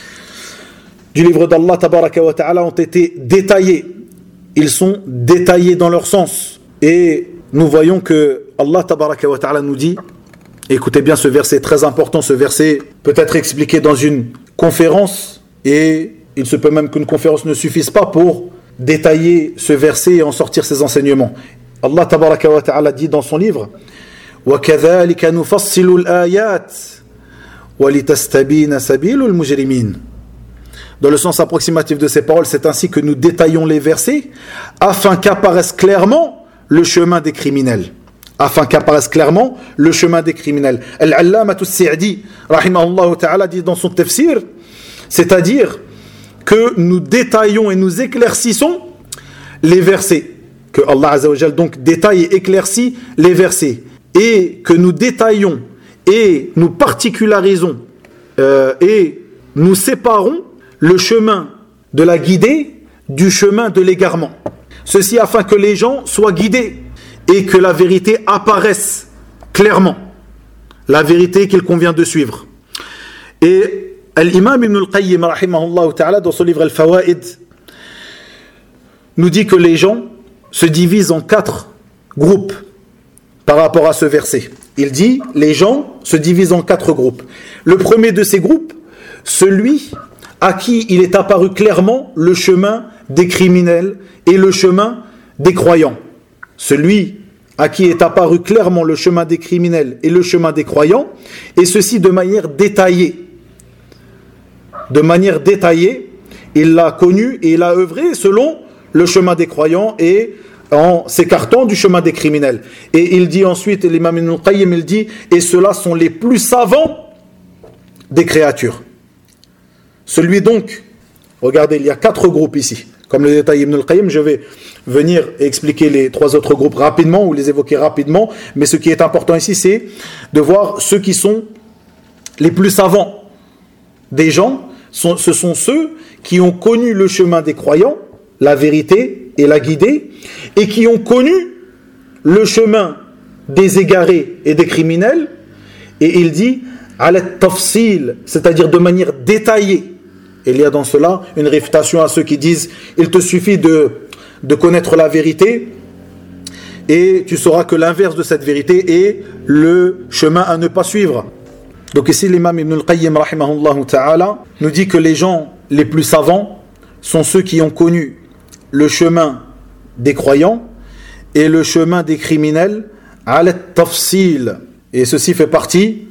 du livre d'Allah tabaraka wa ta'ala ont été détaillés. Ils sont détaillés dans leur sens. Et nous voyons que Allah tabaraka wa ta'ala nous dit, écoutez bien ce verset très important, ce verset peut être expliqué dans une conférence et il se peut même qu'une conférence ne suffise pas pour détailler ce verset et en sortir ses enseignements. Allah tabaraka wa ta'ala dit dans son livre وَكَذَلِكَ نُفَصِّلُ الْآيَاتِ وَلِتَسْتَبِينَ سَبِيلُ الْمُجْرِمِينَ. Dans le sens approximatif de ces paroles, c'est ainsi que nous détaillons les versets afin qu'apparaisse clairement le chemin des criminels. Afin qu'apparaisse clairement le chemin des criminels. Al-Allamatu as-Sa'di, rahimahullah ta'ala, dit dans son tafsir, c'est-à-dire que nous détaillons et nous éclaircissons les versets. Que Allah Azza wa Jal donc détaille et éclaircit les versets. Et que nous détaillons et nous particularisons et nous séparons le chemin de la guidée du chemin de l'égarement. Ceci afin que les gens soient guidés et que la vérité apparaisse clairement. La vérité qu'il convient de suivre. Et l'imam Ibn al-Qayyim, rahimahullah ta'ala, dans son livre Al-Fawaid, nous dit que les gens se divisent en 4 groupes par rapport à ce verset. Il dit, les gens se divisent en 4 groupes. Le premier de ces groupes, celui à qui il est apparu clairement le chemin des criminels et le chemin des croyants. Celui à qui est apparu clairement le chemin des criminels et le chemin des croyants, et ceci de manière détaillée. De manière détaillée, il l'a connu et il a œuvré selon le chemin des croyants et en s'écartant du chemin des criminels. Et il dit ensuite, l'imam Ibn al-Qayyim, il dit, et ceux-là sont les plus savants des créatures. Celui donc, regardez, il y a 4 groupes ici. Comme le détail Ibn al-Qayyim, je vais venir expliquer les 3 autres groupes rapidement ou les évoquer rapidement. Mais ce qui est important ici, c'est de voir ceux qui sont les plus savants des gens. Ce sont ceux qui ont connu le chemin des croyants, la vérité et la guidée, et qui ont connu le chemin des égarés et des criminels. Et il dit ala tafsil, c'est-à-dire de manière détaillée. Il y a dans cela une réfutation à ceux qui disent il te suffit de connaître la vérité et tu sauras que l'inverse de cette vérité est le chemin à ne pas suivre. Donc ici l'imam Ibn al-Qayyim rahimahullah ta'ala nous dit que les gens les plus savants sont ceux qui ont connu le chemin des croyants et le chemin des criminels ala tafsil. Et ceci fait partie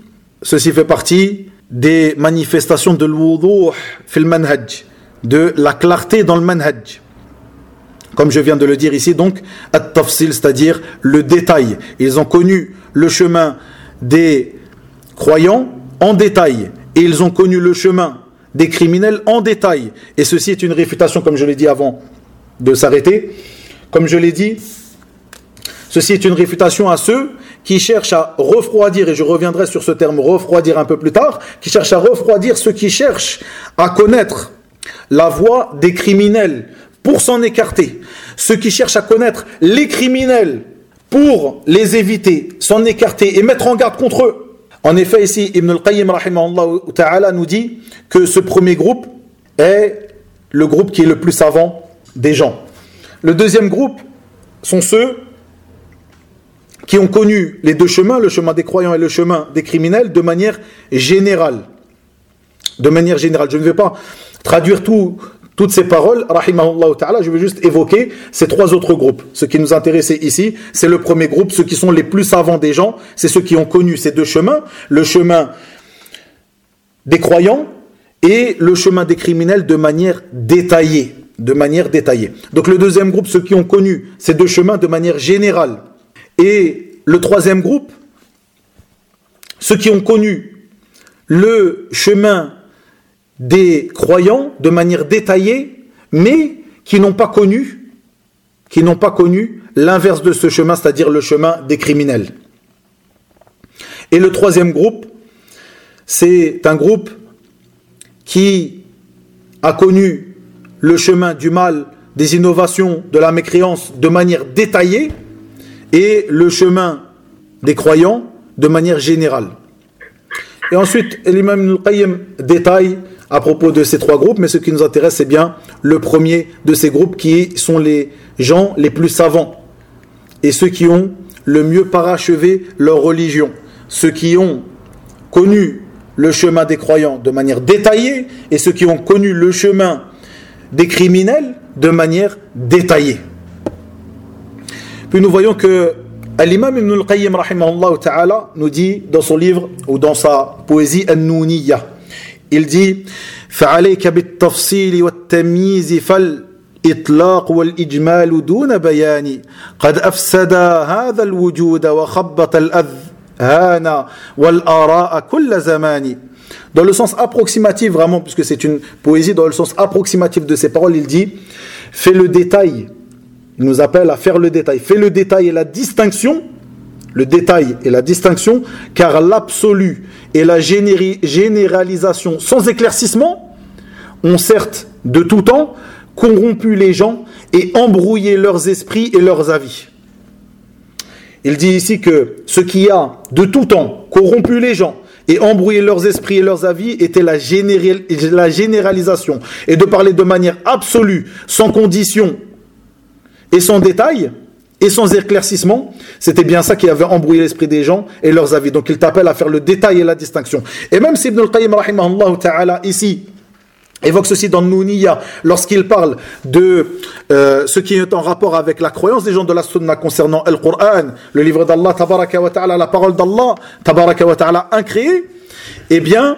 des manifestations de l'wuduh fil manhaj, de la clarté dans le manhaj. Comme je viens de le dire ici, donc, at-tafsil, c'est-à-dire le détail. Ils ont connu le chemin des croyants en détail, et ils ont connu le chemin des criminels en détail. Et ceci est une réfutation, comme je l'ai dit avant de s'arrêter. Comme je l'ai dit, ceci est une réfutation à ceux qui cherchent à refroidir, et je reviendrai sur ce terme refroidir un peu plus tard, qui cherchent à refroidir ceux qui cherchent à connaître la voie des criminels pour s'en écarter, ceux qui cherchent à connaître les criminels pour les éviter, s'en écarter et mettre en garde contre eux. En effet, ici, Ibn al-Qayyim rahimahullah ta'ala nous dit que ce premier groupe est le groupe qui est le plus savant des gens. Le deuxième groupe sont ceux qui ont connu les 2 chemins, le chemin des croyants et le chemin des criminels, de manière générale. De manière générale. Je ne vais pas traduire toutes ces paroles, rahimahullah ta'ala, je vais juste évoquer ces 3 autres groupes. Ce qui nous intéressait ici, c'est le premier groupe, ceux qui sont les plus savants des gens, c'est ceux qui ont connu ces 2 chemins, le chemin des croyants et le chemin des criminels de manière détaillée. Donc le deuxième groupe, ceux qui ont connu ces 2 chemins de manière générale. Et le troisième groupe, ceux qui ont connu le chemin des croyants de manière détaillée, mais qui n'ont pas connu l'inverse de ce chemin, c'est-à-dire le chemin des criminels. Et le troisième groupe, c'est un groupe qui a connu le chemin du mal, des innovations, de la mécréance de manière détaillée, et le chemin des croyants de manière générale. Et ensuite, l'imam Ibn al-Qayyim détaille à propos de ces trois groupes, mais ce qui nous intéresse, c'est bien le premier de ces groupes qui sont les gens les plus savants et ceux qui ont le mieux parachevé leur religion, ceux qui ont connu le chemin des croyants de manière détaillée et ceux qui ont connu le chemin des criminels de manière détaillée. Puis nous voyons que l'imam Ibn al-Qayyim rahimahullah ta'ala nous dit dans son livre ou dans sa poésie An-Nouniyya, il dit فَعَلَيْكَ بِالتَّفْصِيلِ وَالتَّمْيِيزِ فَالْإِطْلَاقُ وَالْإِجْمَالُ دُونَ بَيَانِ قَدْ أَفْسَدَ هَذَا الْوُجُودَ وَخَبَّطَ الْأَذْهَانَ وَالْآرَاءَ كُلَّ زَمَانِ. Dans le sens approximatif, vraiment, puisque c'est une poésie, dans le sens approximatif de ces paroles, il dit fais le détail. Il nous appelle à faire le détail. Fais le détail et la distinction, car l'absolu et la généralisation sans éclaircissement ont certes de tout temps corrompu les gens et embrouillé leurs esprits et leurs avis. Il dit ici que ce qui a de tout temps corrompu les gens et embrouillé leurs esprits et leurs avis était la généralisation, et de parler de manière absolue, sans condition et sans détail et sans éclaircissement, c'était bien ça qui avait embrouillé l'esprit des gens et leurs avis. Donc il t'appelle à faire le détail et la distinction. Et même si Ibn al-Qayyim rahimahullah ta'ala ici évoque ceci dans Nouniyya, lorsqu'il parle de ce qui est en rapport avec la croyance des gens de la Sunna concernant le Coran, le livre d'Allah tabaraka wa ta'ala, la parole d'Allah tabaraka wa ta'ala incréée, eh bien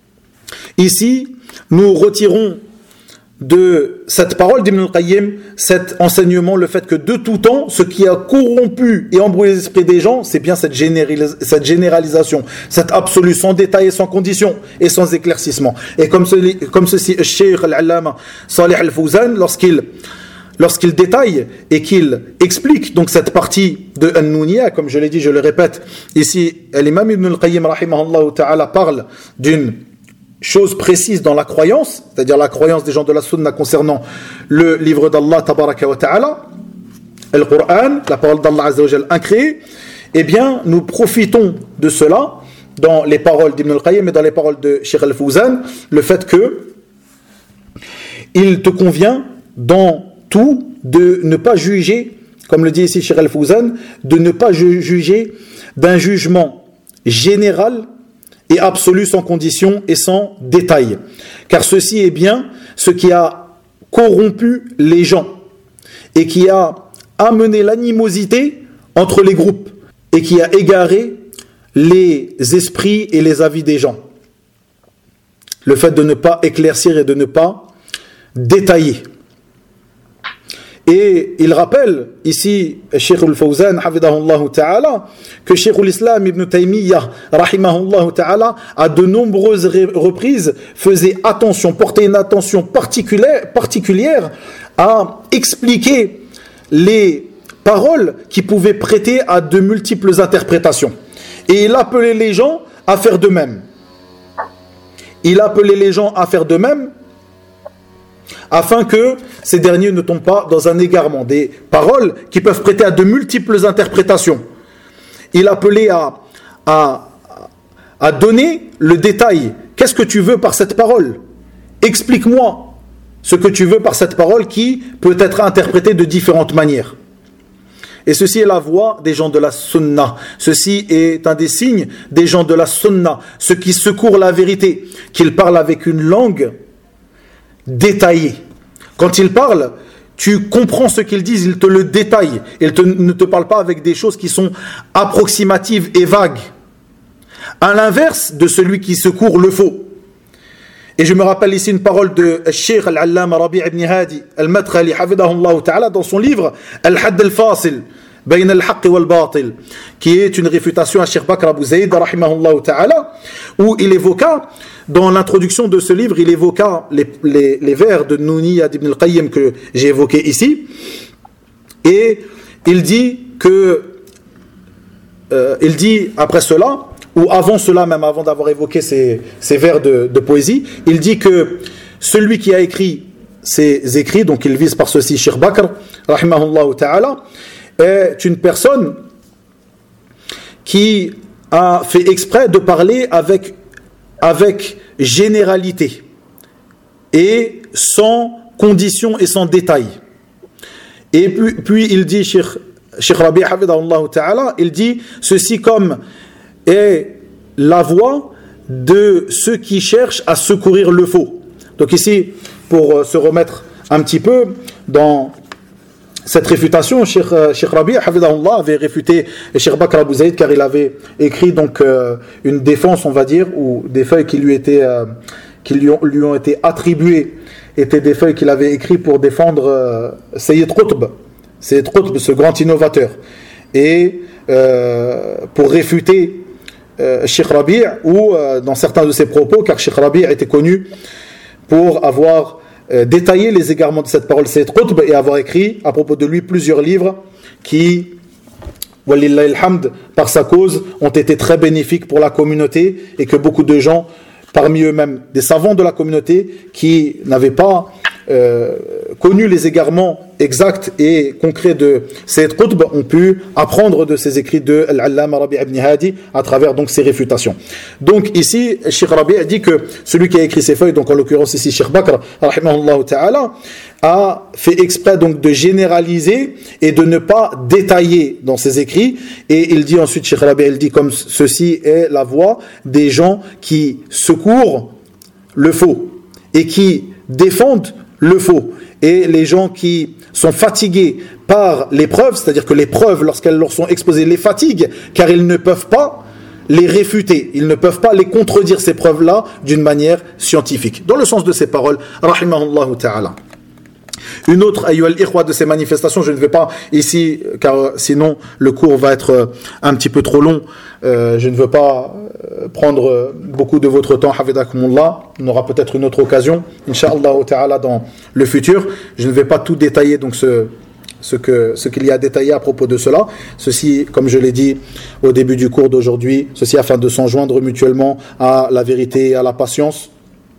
ici nous retirons de cette parole d'Ibn al-Qayyim cet enseignement, le fait que de tout temps ce qui a corrompu et embrouillé les esprits des gens, c'est bien cette généralisation, cette absolue, sans détail et sans condition et sans éclaircissement. Et comme ceci Cheikh al-Allama Salih al-Fawzan, lorsqu'il détaille et qu'il explique donc cette partie de An-Nouniyya, comme je l'ai dit, je le répète ici, l'imam Ibn al-Qayyim rahimahullah ta'ala parle d'une chose précise dans la croyance, c'est-à-dire la croyance des gens de la Sunna concernant le livre d'Allah tabaraka wa ta'ala, le Coran, la parole d'Allah azza wa jal incréée. Eh bien nous profitons de cela dans les paroles d'Ibn al-Qayyim et dans les paroles de Cheikh al-Fawzan, le fait que il te convient dans tout de ne pas juger, comme le dit ici Cheikh al-Fawzan, de ne pas juger d'un jugement général et absolu, sans condition et sans détail. Car ceci est bien ce qui a corrompu les gens et qui a amené l'animosité entre les groupes et qui a égaré les esprits et les avis des gens. Le fait de ne pas éclaircir et de ne pas détailler. Et il rappelle ici, Cheikh al-Fawzan, hafidahullah ta'ala, que Cheikh al-Islam Ibn Taymiyyah, rahimahullah ta'ala, à de nombreuses reprises, faisait attention, portait une attention particulière à expliquer les paroles qui pouvaient prêter à de multiples interprétations. Et il appelait les gens à faire de même. Afin que ces derniers ne tombent pas dans un égarement. Des paroles qui peuvent prêter à de multiples interprétations. Il appelait à donner le détail. Qu'est-ce que tu veux par cette parole ? Explique-moi ce que tu veux par cette parole qui peut être interprétée de différentes manières. Et ceci est la voix des gens de la Sunna. Ceci est un des signes des gens de la Sunna. Ceux qui secourent la vérité. Qu'ils parlent avec une langue détaillé. Quand ils parlent, tu comprends ce qu'ils disent, ils te le détaillent. Ils ne te parlent pas avec des choses qui sont approximatives et vagues. À l'inverse de celui qui secourt le faux. Et je me rappelle ici une parole de Cheikh al-Allama Rabi' ibn Hadi al-Madkhali hafidahullah ta'ala dans son livre Al-Hadd al-Fasil Bayn al-Haqq wal-Batil, qui est une réfutation à Cheikh Bakr Abu Zayd rahimahullah ta'ala, où il évoqua, dans l'introduction de ce livre, il évoqua les vers de Nouniyya d'Ibn al-Qayyim que j'ai évoqués ici, et il dit après cela, ou avant cela, même avant d'avoir évoqué ces vers de poésie, il dit que celui qui a écrit ces écrits, donc il vise par ceci Cheikh Bakr rahimahullah ta'ala, est une personne qui a fait exprès de parler avec généralité et sans condition et sans détail. Et puis il dit, Cheikh Rabi' hafidahullah ta'ala, il dit ceci comme est la voie de ceux qui cherchent à secourir le faux. Donc ici, pour se remettre un petit peu dans cette réfutation, Cheikh Rabi' hafidahullah avait réfuté Cheikh Bakr Abou Zaïd, car il avait écrit donc une défense, on va dire, ou des feuilles qui lui ont été attribuées étaient des feuilles qu'il avait écrites pour défendre Sayyid Qutb, ce grand innovateur, et pour réfuter Cheikh Rabi' ou dans certains de ses propos, car Cheikh Rabi' était connu pour avoir détaillé les égarements de cette parole Sayyid Qutb et avoir écrit à propos de lui plusieurs livres qui, walillahi alhamd, par sa cause, ont été très bénéfiques pour la communauté, et que beaucoup de gens, parmi eux-mêmes des savants de la communauté qui n'avaient pas connu les égarements exacts et concrets de Sayyid Qutb, ont pu apprendre de ces écrits de Al-Allama Rabi' ibn Hadi à travers donc ces réfutations. Donc ici, Cheikh Rabi' a dit que celui qui a écrit ces feuilles, donc en l'occurrence ici Cheikh Bakr rahimahullah ta'ala, a fait exprès donc de généraliser et de ne pas détailler dans ses écrits. Et il dit ensuite, Cheikh Rabi', il dit comme ceci est la voie des gens qui secourent le faux et qui défendent le faux, et les gens qui sont fatigués par les preuves, c'est-à-dire que les preuves, lorsqu'elles leur sont exposées, les fatiguent, car ils ne peuvent pas les réfuter, ils ne peuvent pas les contredire, ces preuves-là, d'une manière scientifique. Dans le sens de ces paroles, rahimahullah ta'ala. Une autre, ayyuhal ikhwa, de ces manifestations, je ne vais pas ici, car sinon le cours va être un petit peu trop long, je ne veux pas prendre beaucoup de votre temps, hafidakumullah. On aura peut-être une autre occasion, incha'Allah ta'ala, dans le futur. Je ne vais pas tout détailler, donc ce qu'il y a détaillé à propos de cela. Ceci, comme je l'ai dit au début du cours d'aujourd'hui, ceci afin de s'enjoindre mutuellement à la vérité et à la patience.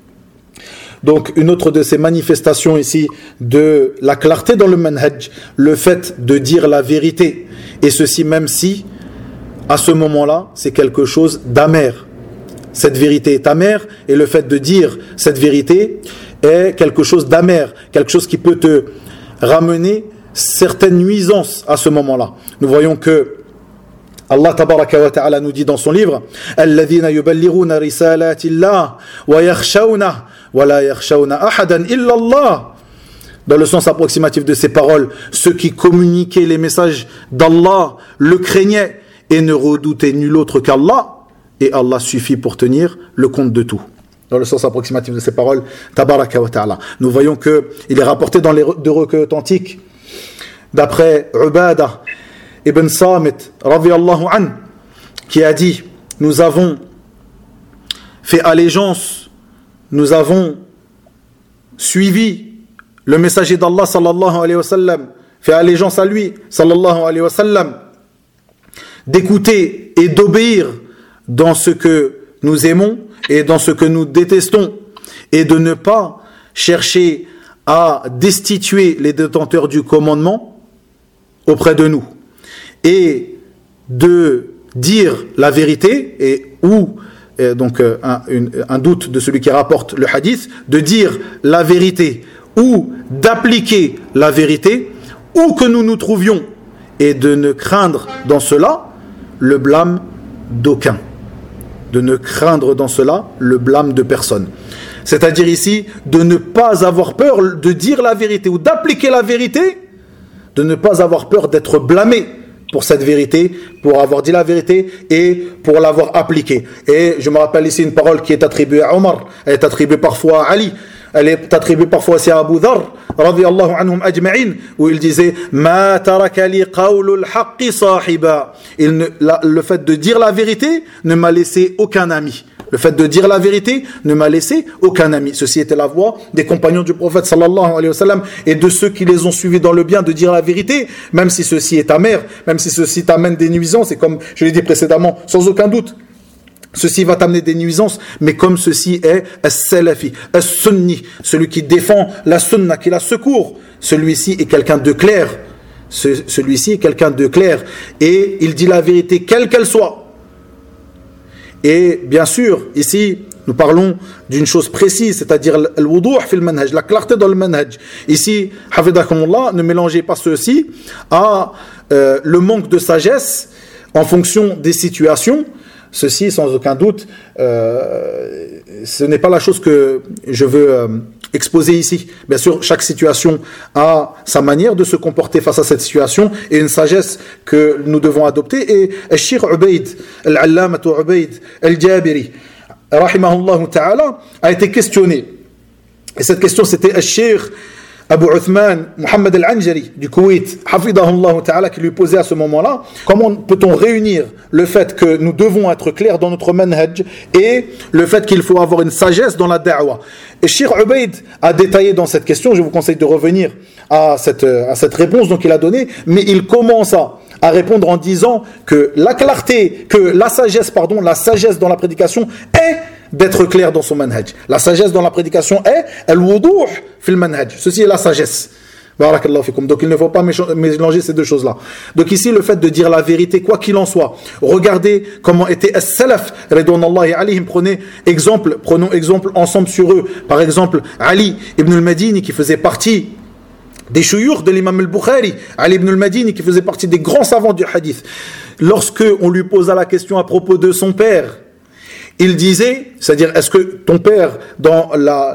Donc une autre de ces manifestations ici de la clarté dans le manhaj, le fait de dire la vérité, et ceci même si à ce moment-là c'est quelque chose d'amer. Cette vérité est amère, et le fait de dire cette vérité est quelque chose d'amer, quelque chose qui peut te ramener certaines nuisances à ce moment-là. Nous voyons que Allah tabaraka wa ta'ala nous dit dans son livre alladhina yuballighuna risalatillah wa yakhshawna wa la yakhshawna ahadan illa Allah. Dans le sens approximatif de ces paroles, ceux qui communiquaient les messages d'Allah le craignaient et ne redoutaient nul autre qu'Allah, et Allah suffit pour tenir le compte de tout. Dans le sens approximatif de ces paroles, tabaraka wa ta'ala. Nous voyons que il est rapporté dans les deux recueils authentiques d'après Ubadah Ibn Samit, radiyallahu an, qui a dit: nous avons fait allégeance, nous avons suivi le messager d'Allah sallallahu alayhi wa sallam, fait allégeance à lui sallallahu alayhi wa sallam, d'écouter et d'obéir dans ce que nous aimons et dans ce que nous détestons, et de ne pas chercher à destituer les détenteurs du commandement auprès de nous, et de dire la vérité, et donc un doute de celui qui rapporte le hadith, de dire la vérité ou d'appliquer la vérité où que nous nous trouvions, et de ne craindre dans cela le blâme d'aucun, de ne craindre dans cela le blâme de personne. C'est-à-dire ici de ne pas avoir peur de dire la vérité ou d'appliquer la vérité, de ne pas avoir peur d'être blâmé pour cette vérité, pour avoir dit la vérité et pour l'avoir appliquée. Et je me rappelle ici une parole qui est attribuée à Omar, elle est attribuée parfois à Ali, elle est attribuée parfois aussi à Abu Dharr radiyallahu anhum ajma'in, où il disait ma taraka li qawlul haqqi sahiba. Le fait de dire la vérité ne m'a laissé aucun ami. Le fait de dire la vérité ne m'a laissé aucun ami. Ceci était la voix des compagnons du prophète sallallahu alayhi wa sallam et de ceux qui les ont suivis dans le bien, de dire la vérité, même si ceci est amer, même si ceci t'amène des nuisances, et comme je l'ai dit précédemment, sans aucun doute, ceci va t'amener des nuisances, mais comme ceci est as-salafi, as-sunni, celui qui défend la sunna, qui la secourt, celui-ci est quelqu'un de clair, celui-ci est quelqu'un de clair et il dit la vérité quelle qu'elle soit. Et bien sûr, ici, nous parlons d'une chose précise, c'est-à-dire al-wuduh fil manhaj, la clarté dans le manhaj. Ici, hafidakumullah, ne mélangez pas ceci à le manque de sagesse en fonction des situations. Ceci, sans aucun doute, ce n'est pas la chose que je veux exposer ici. Bien sûr, chaque situation a sa manière de se comporter face à cette situation et une sagesse que nous devons adopter. Et Al-Sheikh Ubayd, Al-Allamatu Ubayd Al-Jabiri, rahimahullah ta'ala, a été questionné. Et cette question, c'était Al-Sheikh Abu Uthman Mohammed Al-Anjari du Koweït, hafidahullah ta'ala, qui lui posait à ce moment-là: comment peut-on réunir le fait que nous devons être clairs dans notre manhaj et le fait qu'il faut avoir une sagesse dans la da'wah? Et Cheikh Ubayd a détaillé dans cette question, je vous conseille de revenir à cette réponse donc il a donnée, mais il commence à répondre en disant que la clarté, que la sagesse dans la prédication est d'être clair dans son manhaj. La sagesse dans la prédication est al-wuduh fil manhaj. Ceci est la sagesse. Barakallahu fikum. Donc il ne faut pas mélanger ces deux choses-là. Donc ici, le fait de dire la vérité, quoi qu'il en soit. Regardez comment étaient as-salaf, ridwanullahi alayhim. Prenons exemple ensemble sur eux. Par exemple, Ali ibn al-Madini, qui faisait partie des shuyukh de l'imam al-Bukhari, Ali ibn al-Madini, qui faisait partie des grands savants du hadith. Lorsque on lui posa la question à propos de son père, il disait, c'est-à-dire, est-ce que ton père, dans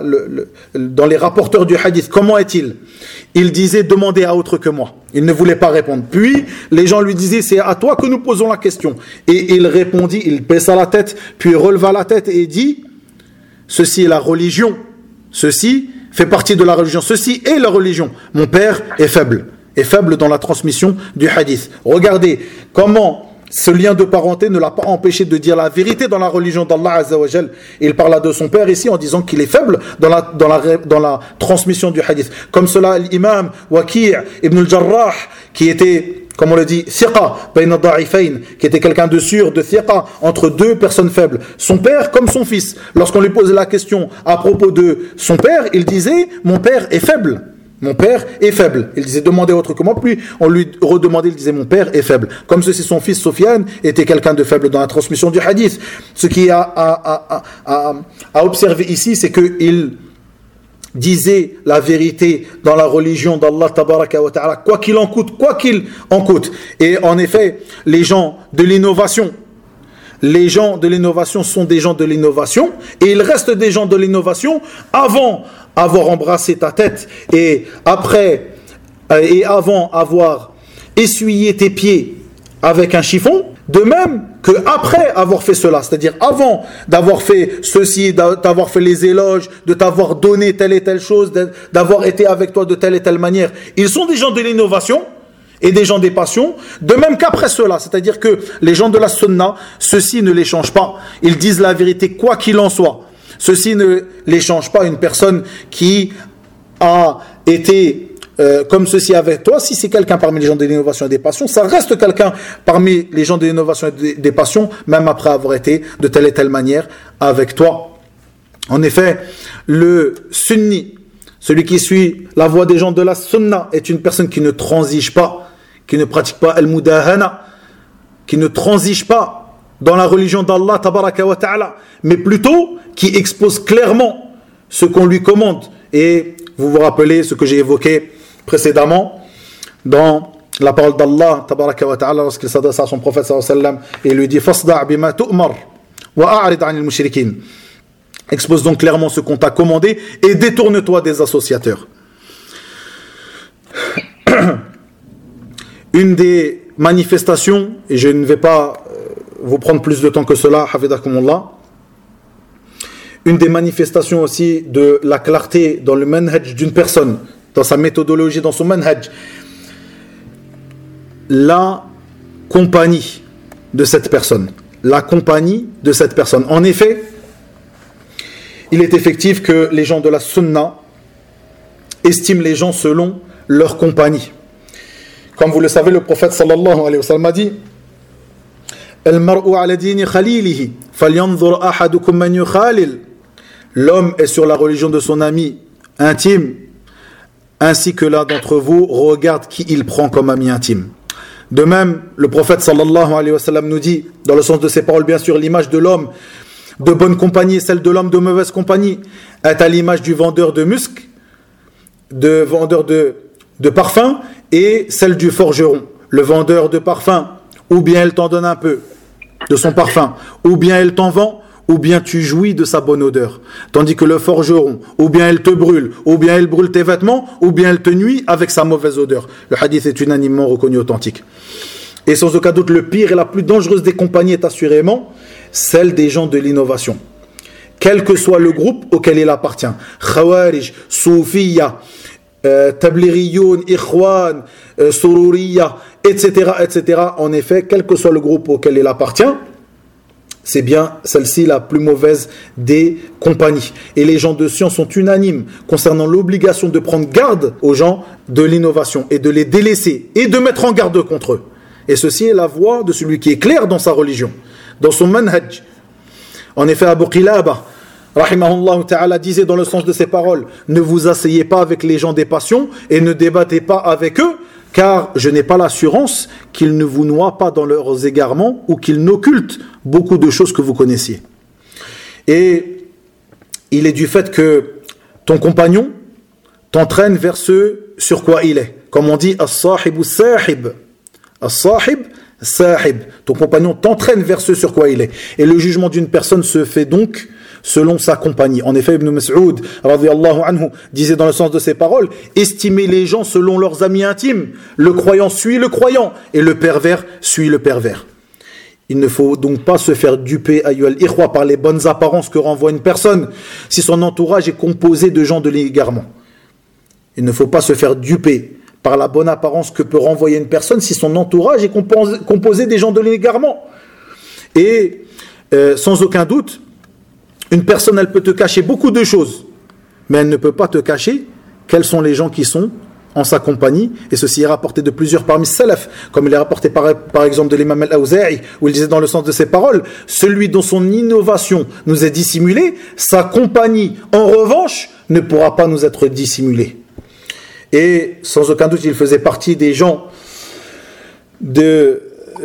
les rapporteurs du hadith, comment est-il? Il disait, demandez à autre que moi. Il ne voulait pas répondre. Puis, les gens lui disaient, c'est à toi que nous posons la question. Et il répondit, il baissa la tête, puis releva la tête et dit, ceci est la religion. Ceci fait partie de la religion. Ceci est la religion. Mon père est faible dans la transmission du hadith. Regardez comment ce lien de parenté ne l'a pas empêché de dire la vérité dans la religion d'Allah Azza wa Jal. Il parla de son père ici en disant qu'il est faible dans la transmission du hadith. Comme cela, l'imam Waki' ibn al-Jarrah, qui était, comme on le dit, thiqa, bayna da'ifayn, qui était quelqu'un de sûr, de thiqa, entre deux personnes faibles. Son père comme son fils. Lorsqu'on lui posait la question à propos de son père, il disait, mon père est faible. Mon père est faible. Il disait, demandez autre que moi. Puis on lui redemandait, il disait, mon père est faible. Comme ceci, son fils Sofiane était quelqu'un de faible dans la transmission du hadith. Ce qui à observer ici, c'est qu'il disait la vérité dans la religion d'Allah tabaraka wa ta'ala, quoi qu'il en coûte. Et en effet, les gens de l'innovation sont des gens de l'innovation, et ils restent des gens de l'innovation avant avoir embrassé ta tête et avant avoir essuyé tes pieds avec un chiffon, de même que après avoir fait cela, c'est-à-dire avant d'avoir fait ceci, d'avoir fait les éloges, de t'avoir donné telle et telle chose, d'avoir été avec toi de telle et telle manière. Ils sont des gens de l'innovation et des gens des passions, de même qu'après cela, c'est-à-dire que les gens de la sunna, ceci ne les change pas. Ils disent la vérité quoi qu'il en soit. Ceci ne les change pas. Une personne qui a été comme ceci avec toi, si c'est quelqu'un parmi les gens de l'innovation et des passions, ça reste quelqu'un parmi les gens de l'innovation et des passions, même après avoir été de telle et telle manière avec toi. En effet, le sunni, celui qui suit la voie des gens de la sunna, est une personne qui ne transige pas, qui ne pratique pas al-mudahana, qui ne transige pas dans la religion d'Allah tabaraka wa ta'ala, mais plutôt qui expose clairement ce qu'on lui commande. Et vous vous rappelez ce que j'ai évoqué précédemment dans la parole d'Allah tabaraka wa ta'ala lorsqu'il s'adresse à son prophète sallallahu alayhi wa sallam et lui dit fasda' bima tu'mar wa a'rid 'anil mushrikin. Expose donc clairement ce qu'on t'a commandé et détourne-toi des associateurs. Une des manifestations, et je ne vais pas vous prendre plus de temps que cela, hafidakumullah, une des manifestations aussi de la clarté dans le manhaj d'une personne, dans sa méthodologie, dans son manhaj, la compagnie de cette personne. La compagnie de cette personne. En effet, il est effectif que les gens de la sunna estiment les gens selon leur compagnie. Comme vous le savez, le prophète sallallahu alayhi wa sallam a dit Al-mar'u ala dini khalilihi falyanzur ahadukum man yukhalil. L'homme est sur la religion de son ami intime. ainsi que l'un d'entre vous regarde qui il prend comme ami intime. De même, le prophète sallallahu alayhi wa sallam nous dit, dans le sens de ses paroles bien sûr, l'image de l'homme de bonne compagnie et celle de l'homme de mauvaise compagnie est à l'image du vendeur de musc, de vendeur de parfum, et celle du forgeron. Le vendeur de parfum, ou bien il t'en donne un peu de son parfum, ou bien il t'en vend, ou bien tu jouis de sa bonne odeur. Tandis que le forgeron, ou bien il te brûle, ou bien il brûle tes vêtements, ou bien il te nuit avec sa mauvaise odeur. Le hadith est unanimement reconnu authentique. Et sans aucun doute, le pire et la plus dangereuse des compagnies est assurément celle des gens de l'innovation. Quel que soit le groupe auquel il appartient, Khawarij, Soufiya, Tabliriyoun, Ikhwan, Sururiya, etc., etc. En effet, quel que soit le groupe auquel il appartient, c'est bien celle-ci la plus mauvaise des compagnies. Et les gens de science sont unanimes concernant l'obligation de prendre garde aux gens de l'innovation et de les délaisser et de mettre en garde contre eux. Et ceci est la voie de celui qui est clair dans sa religion, dans son manhaj. En effet, Abu Qilaba, rahimahullah ta'ala, disait dans le sens de ses paroles: ne vous asseyez pas avec les gens des passions et ne débattez pas avec eux, car je n'ai pas l'assurance qu'ils ne vous noient pas dans leurs égarements ou qu'ils n'occultent beaucoup de choses que vous connaissiez. Et il est du fait que ton compagnon t'entraîne vers ce sur quoi il est. Comme on dit, as-sahibu sahib. As-sahib sahib. Ton compagnon t'entraîne vers ce sur quoi il est. Et le jugement d'une personne se fait donc selon sa compagnie. En effet, Ibn Mas'ud radiyallahu anhu disait dans le sens de ses paroles: estimez les gens selon leurs amis intimes. Le croyant suit le croyant et le pervers suit le pervers. Il ne faut donc pas se faire duper, ayyuhal ikhwa, par les bonnes apparences que renvoie une personne si son entourage est composé de gens de l'égarement. Il ne faut pas se faire duper par la bonne apparence que peut renvoyer une personne si son entourage est composé des gens de l'égarement. Et sans aucun doute, une personne, elle peut te cacher beaucoup de choses, mais elle ne peut pas te cacher quels sont les gens qui sont en sa compagnie. Et ceci est rapporté de plusieurs parmi salaf, comme il est rapporté par exemple de l'imam al-Awza'i, où il disait dans le sens de ses paroles: celui dont son innovation nous est dissimulée, sa compagnie en revanche ne pourra pas nous être dissimulée. Et sans aucun doute, il faisait partie des gens de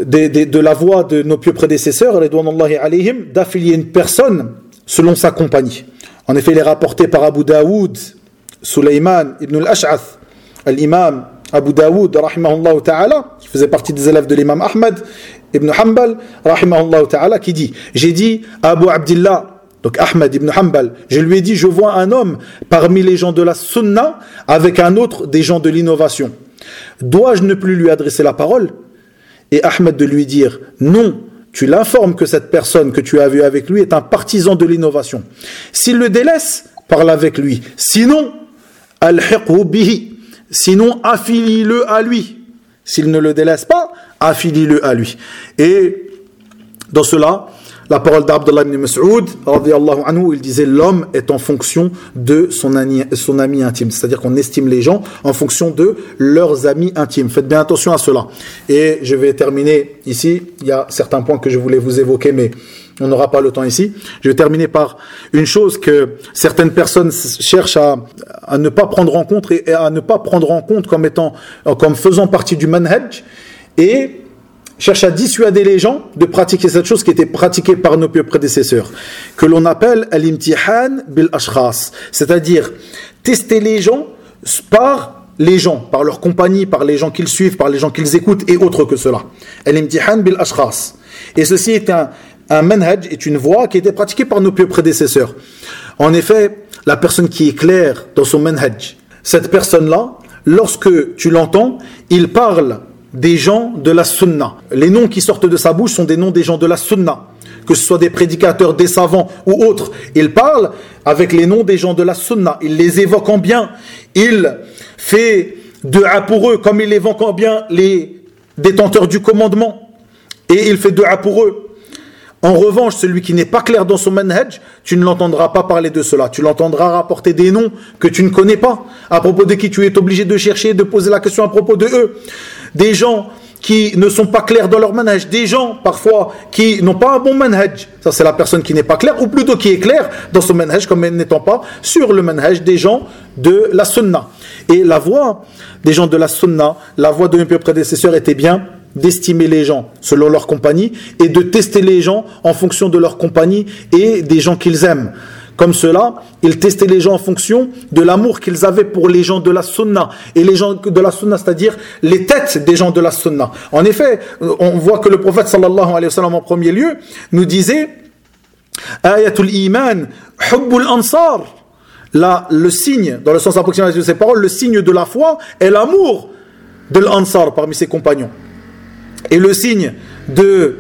la voie de nos pieux prédécesseurs, ridwanullahi alayhim, d'affilier une personne selon sa compagnie. En effet, il est rapporté par Abu Daoud, Sulayman ibn al-Ash'ath, l'imam Abu Daoud, rahimahullah ta'ala, qui faisait partie des élèves de l'imam Ahmad ibn Hanbal, rahimahullah ta'ala, qui dit: j'ai dit à Abu Abdillah, donc Ahmad ibn Hanbal, je lui ai dit: je vois un homme parmi les gens de la sunna avec un autre des gens de l'innovation. Dois-je ne plus lui adresser la parole? Et Ahmad de lui dire: non, tu l'informes que cette personne que tu as vue avec lui est un partisan de l'innovation. S'il le délaisse, parle avec lui. Sinon, alhiqhu bihi. Sinon, affilie-le à lui. S'il ne le délaisse pas, affilie-le à lui. Et dans cela, la parole d'Abdullah ibn Mas'ud, radiyallahu anhu, il disait: l'homme est en fonction de son ami intime. C'est-à-dire qu'on estime les gens en fonction de leurs amis intimes. Faites bien attention à cela. Et je vais terminer ici. Il y a certains points que je voulais vous évoquer, mais on n'aura pas le temps ici. Je vais terminer par une chose que certaines personnes cherchent à ne pas prendre en compte et à ne pas prendre en compte comme faisant partie du manhaj, et cherche à dissuader les gens de pratiquer cette chose qui était pratiquée par nos pieux prédécesseurs, que l'on appelle al-imtihan bil-ashkhas, c'est-à-dire tester les gens par les gens, par leur compagnie, par les gens qu'ils suivent, par les gens qu'ils écoutent et autres que cela. Al-imtihan bil-ashkhas. Et ceci est un manhaj, est une voie qui était pratiquée par nos pieux prédécesseurs. En effet, la personne qui est claire dans son manhaj, cette personne-là, lorsque tu l'entends, il parle des gens de la sunna. Les noms qui sortent de sa bouche sont des noms des gens de la sunna, que ce soit des prédicateurs, des savants ou autres. Il parle avec les noms des gens de la sunna, il les évoque en bien, il fait dua pour eux comme il évoque en bien les détenteurs du commandement, et il fait dua pour eux. En revanche, celui qui n'est pas clair dans son manhaj, tu ne l'entendras pas parler de cela. Tu l'entendras rapporter des noms que tu ne connais pas, à propos de qui tu es obligé de chercher, de poser la question à propos de eux. Des gens qui ne sont pas clairs dans leur manhaj, des gens parfois qui n'ont pas un bon manhaj, ça c'est la personne qui n'est pas claire, ou plutôt qui est claire dans son manhaj comme n'étant pas sur le manhaj des gens de la sunna. Et la voie des gens de la sunna, la voie de mes prédécesseurs était bien d'estimer les gens selon leur compagnie et de tester les gens en fonction de leur compagnie et des gens qu'ils aiment. Comme cela, ils testaient les gens en fonction de l'amour qu'ils avaient pour les gens de la sunna. Et les gens de la sunna, c'est-à-dire les têtes des gens de la sunna. En effet, on voit que le prophète sallallahu alayhi wa sallam en premier lieu nous disait Ayatul Iman, Hubbul Ansar. Là, le signe, dans le sens approximatif de ces paroles, le signe de la foi est l'amour de l'Ansar parmi ses compagnons. Et le signe de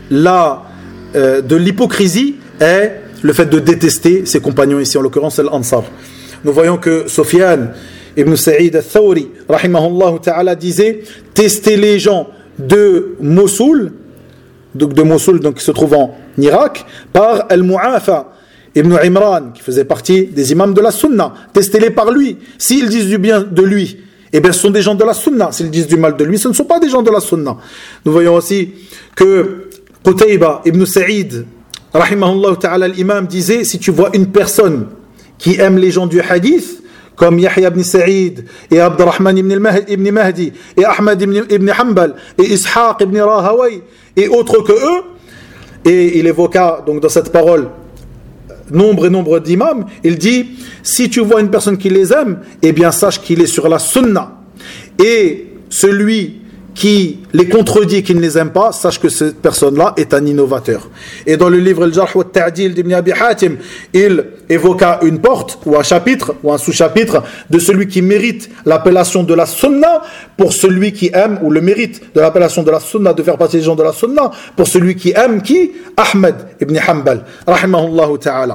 l'hypocrisie est le fait de détester ses compagnons, ici en l'occurrence c'est l'Ansar. Nous voyons que Sufyan ibn Sa'id al-Thawri rahimahullah ta'ala disait tester les gens de Mossoul, donc qui se trouve en Irak, par Al-Mu'afa ibn Imran qui faisait partie des imams de la sunna. Testez-les par lui. S'ils disent du bien de lui, eh bien ce sont des gens de la sunna. S'ils disent du mal de lui, ce ne sont pas des gens de la sunna. Nous voyons aussi que Qutayba ibn Sa'id rahimahullah ta'ala, l'imam disait, si tu vois une personne qui aime les gens du hadith, comme Yahya ibn Sa'id, et Abdurrahman ibn Mahdi, et Ahmad ibn Hanbal, et Ishaq ibn Rahaway, et autres que eux, et il évoqua donc dans cette parole nombre d'imams, il dit, si tu vois une personne qui les aime, eh bien sache qu'il est sur la sunna, et celui qui les contredit, qui ne les aime pas, sache que cette personne-là est un innovateur. Et dans le livre Al-Jarh wa Ta'dil d'Ibn Abi Hatim, il évoqua une porte, ou un chapitre, ou un sous-chapitre, de celui qui mérite l'appellation de la sunna, pour celui qui aime, ou le mérite de l'appellation de la sunna, de faire partie des gens de la sunna, pour celui qui aime qui? Ahmed ibn Hanbal, rahimahullahu ta'ala.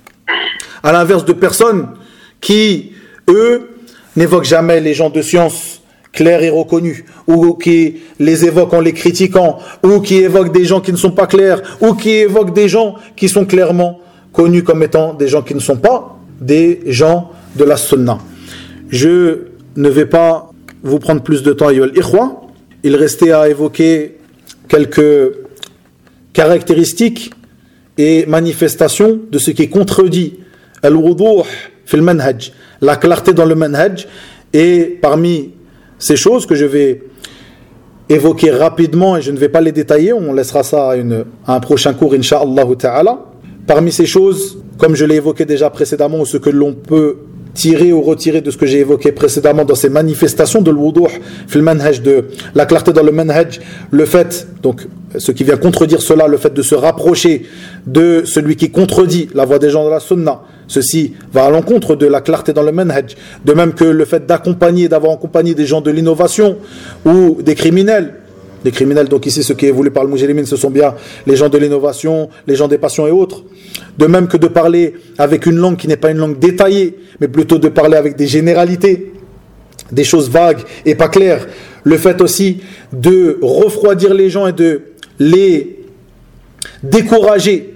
À l'inverse de personnes qui, eux, n'évoquent jamais les gens de science, clairs et reconnus, ou qui les évoquent en les critiquant, ou qui évoquent des gens qui ne sont pas clairs, ou qui évoquent des gens qui sont clairement connus comme étant des gens qui ne sont pas des gens de la sunna. Je ne vais pas vous prendre plus de temps, ayyuhal ikhwa. Il restait à évoquer quelques caractéristiques et manifestations de ce qui contredit al-wuduh fil manhaj, la clarté dans le manhaj, et parmi ces choses que je vais évoquer rapidement et je ne vais pas les détailler, on laissera ça à un prochain cours, incha'Allah ta'ala. Parmi ces choses, comme je l'ai évoqué déjà précédemment, ou ce que l'on peut tirer ou retirer de ce que j'ai évoqué précédemment dans ces manifestations de l'wuduh fil manhaj, de la clarté dans le manhaj, le fait, donc ce qui vient contredire cela, le fait de se rapprocher de celui qui contredit la voie des gens de la sunna, ceci va à l'encontre de la clarté dans le manhaj, de même que le fait d'avoir en compagnie des gens de l'innovation ou des criminels, donc ici ce qui est voulu par le mujrimin, ce sont bien les gens de l'innovation, les gens des passions et autres. De même que de parler avec une langue qui n'est pas une langue détaillée, mais plutôt de parler avec des généralités, des choses vagues et pas claires. Le fait aussi de refroidir les gens et de les décourager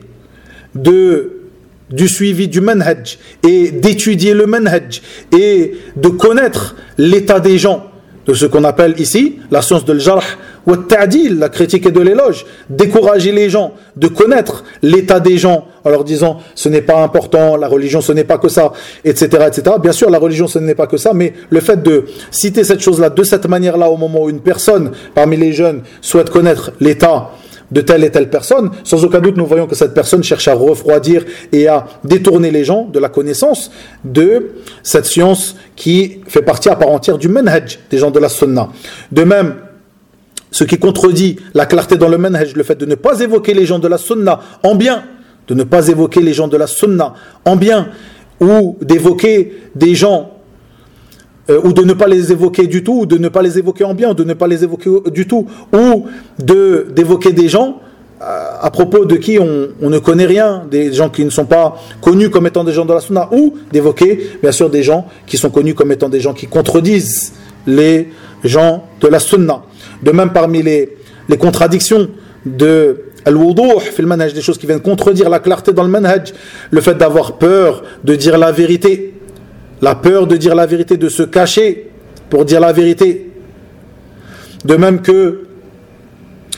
du suivi du manhaj et d'étudier le manhaj et de connaître l'état des gens, de ce qu'on appelle ici la science de l'jarh wa ta'dil, la critique et de l'éloge. Décourager les gens de connaître l'état des gens en leur disant ce n'est pas important, la religion ce n'est pas que ça, etc., etc. Bien sûr la religion ce n'est pas que ça, mais le fait de citer cette chose-là de cette manière-là au moment où une personne parmi les jeunes souhaite connaître l'état de telle et telle personne, sans aucun doute nous voyons que cette personne cherche à refroidir et à détourner les gens de la connaissance de cette science qui fait partie à part entière du manhaj des gens de la sunna. De même, ce qui contredit la clarté dans le manhaj, le fait de ne pas évoquer les gens de la sunna en bien, de ne pas évoquer les gens de la sunna en bien, ou d'évoquer des gens ou de ne pas les évoquer du tout, ou de ne pas les évoquer en bien, ou de ne pas les évoquer du tout, ou d'évoquer des gens à propos de qui on ne connaît rien, des gens qui ne sont pas connus comme étant des gens de la sunna, ou d'évoquer bien sûr des gens qui sont connus comme étant des gens qui contredisent les gens de la sunna. De même, parmi les contradictions de al-wuduh fil manhaj, des choses qui viennent contredire la clarté dans le manhaj, le fait d'avoir peur de dire la vérité, la peur de dire la vérité, de se cacher pour dire la vérité. De même que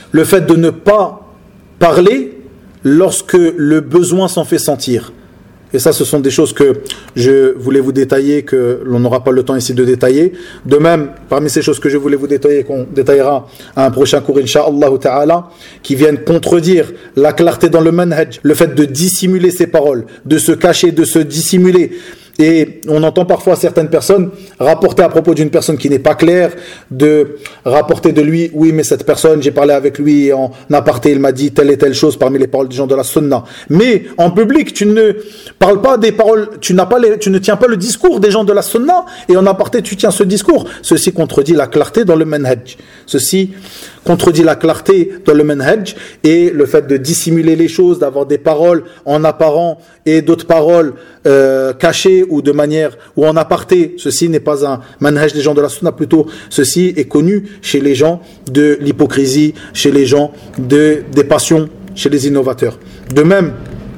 le fait de ne pas parler lorsque le besoin s'en fait sentir. Et ça, ce sont des choses que je voulais vous détailler, que l'on n'aura pas le temps ici de détailler. De même, parmi ces choses que je voulais vous détailler, qu'on détaillera à un prochain cours, Inch'Allah Ta'ala, qui viennent contredire la clarté dans le manhaj, le fait de dissimuler ses paroles, de se cacher, de se dissimuler. Et on entend parfois certaines personnes rapporter à propos d'une personne qui n'est pas claire, de rapporter de lui, oui mais cette personne, j'ai parlé avec lui en aparté, il m'a dit telle et telle chose parmi les paroles des gens de la sunna. Mais en public, tu ne parles pas des paroles, tu ne tiens pas le discours des gens de la sunna, et en aparté tu tiens ce discours. Ceci contredit la clarté dans le manhaj. Ceci contredit la clarté dans le manhaj, et le fait de dissimuler les choses, d'avoir des paroles en apparent et d'autres paroles cachées ou de manière ou en aparté, ceci n'est pas un manhaj des gens de la sunna, plutôt ceci est connu chez les gens de l'hypocrisie, chez les gens des passions, chez les innovateurs. De même,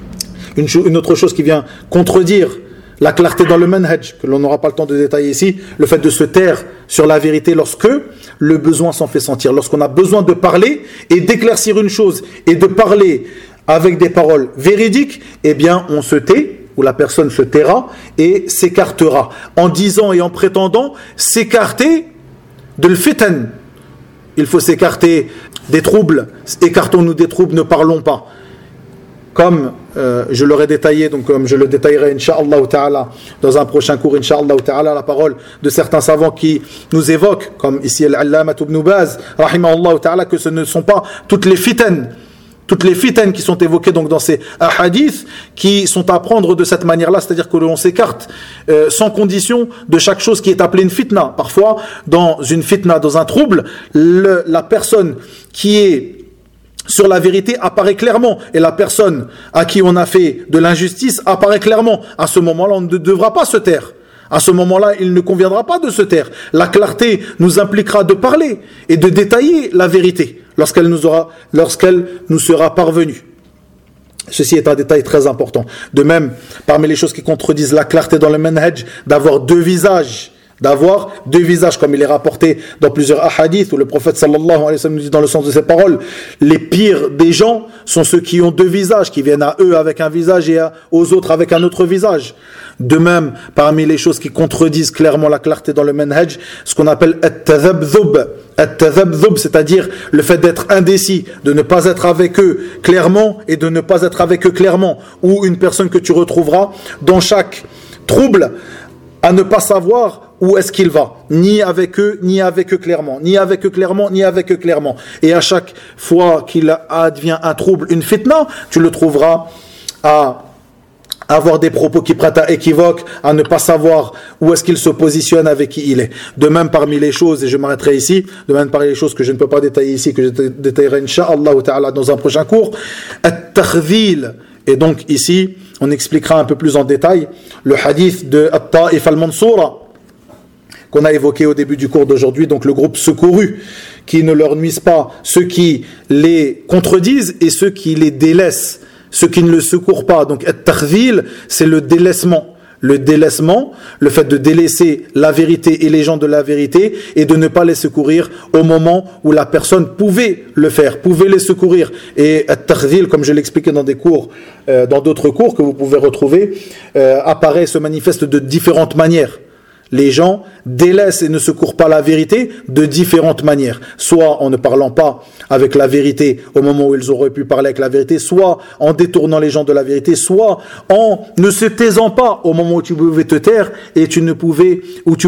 une autre chose qui vient contredire la clarté dans le manhaj, que l'on n'aura pas le temps de détailler ici, le fait de se taire sur la vérité lorsque le besoin s'en fait sentir. Lorsqu'on a besoin de parler et d'éclaircir une chose et de parler avec des paroles véridiques, eh bien on se tait, ou la personne se taira et s'écartera, en disant et en prétendant s'écarter de l'fitan. Il faut s'écarter des troubles, écartons-nous des troubles, ne parlons pas. Comme je l'aurais détaillé, donc comme je le détaillerai Inch'Allah Ta'ala dans un prochain cours, Inch'Allah Ta'ala, la parole de certains savants qui nous évoquent, comme ici Al-Allama Ibn Baz, rahimahullah Ta'ala, que ce ne sont pas toutes les fitanes qui sont évoquées donc dans ces hadiths qui sont à prendre de cette manière-là, c'est-à-dire que l'on s'écarte sans condition de chaque chose qui est appelée une fitna. Parfois, dans une fitna, dans un trouble, la personne qui est sur la vérité apparaît clairement, et la personne à qui on a fait de l'injustice apparaît clairement. À ce moment-là, on ne devra pas se taire. À ce moment-là, il ne conviendra pas de se taire. La clarté nous impliquera de parler et de détailler la vérité lorsqu'elle nous sera parvenue. Ceci est un détail très important. De même, parmi les choses qui contredisent la clarté dans le manhaj, d'avoir deux visages, comme il est rapporté dans plusieurs hadiths où le prophète sallallahu alayhi wa sallam nous dit dans le sens de ses paroles, les pires des gens sont ceux qui ont deux visages, qui viennent à eux avec un visage et aux autres avec un autre visage. De même, parmi les choses qui contredisent clairement la clarté dans le manhaj, ce qu'on appelle at-tadhabdhub, c'est-à-dire le fait d'être indécis, de ne pas être avec eux clairement et de ne pas être avec eux clairement, ou une personne que tu retrouveras dans chaque trouble à ne pas savoir où est-ce qu'il va, ni avec eux clairement, ni avec eux clairement, ni avec eux clairement. Et à chaque fois qu'il advient un trouble, une fitna, tu le trouveras à avoir des propos qui prêtent à équivoque, à ne pas savoir où est-ce qu'il se positionne, avec qui il est. De même, parmi les choses, et je m'arrêterai ici, de même parmi les choses que je ne peux pas détailler ici, que je détaillerai Inch'Allah Ta'ala dans un prochain cours, at-takhdhil. Et donc ici, on expliquera un peu plus en détail le hadith de At-Ta'if al-Mansoura, qu'on a évoqué au début du cours d'aujourd'hui, donc le groupe secouru, qui ne leur nuisent pas ceux qui les contredisent et ceux qui les délaissent, ceux qui ne le secourent pas. Donc at-takhdhil, c'est le délaissement. Le délaissement, le fait de délaisser la vérité et les gens de la vérité et de ne pas les secourir au moment où la personne pouvait le faire, pouvait les secourir. Et at-takhdhil, comme je l'expliquais dans des cours, dans d'autres cours que vous pouvez retrouver, apparaît, se manifeste de différentes manières. Les gens délaissent et ne secourent pas la vérité de différentes manières. Soit en ne parlant pas avec la vérité au moment où ils auraient pu parler avec la vérité, soit en détournant les gens de la vérité, soit en ne se taisant pas au moment où tu pouvais te taire et tu pouvais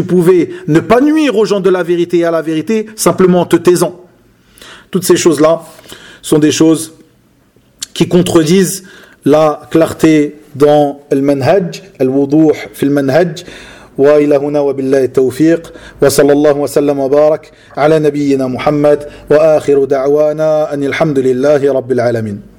ne pas nuire aux gens de la vérité et à la vérité simplement en te taisant. Toutes ces choses-là sont des choses qui contredisent la clarté dans le manhaj, al-wuduh fil manhaj. وإلى هنا وبالله التوفيق وصلى الله وسلم وبارك على نبينا محمد وآخر دعوانا أن الحمد لله رب العالمين.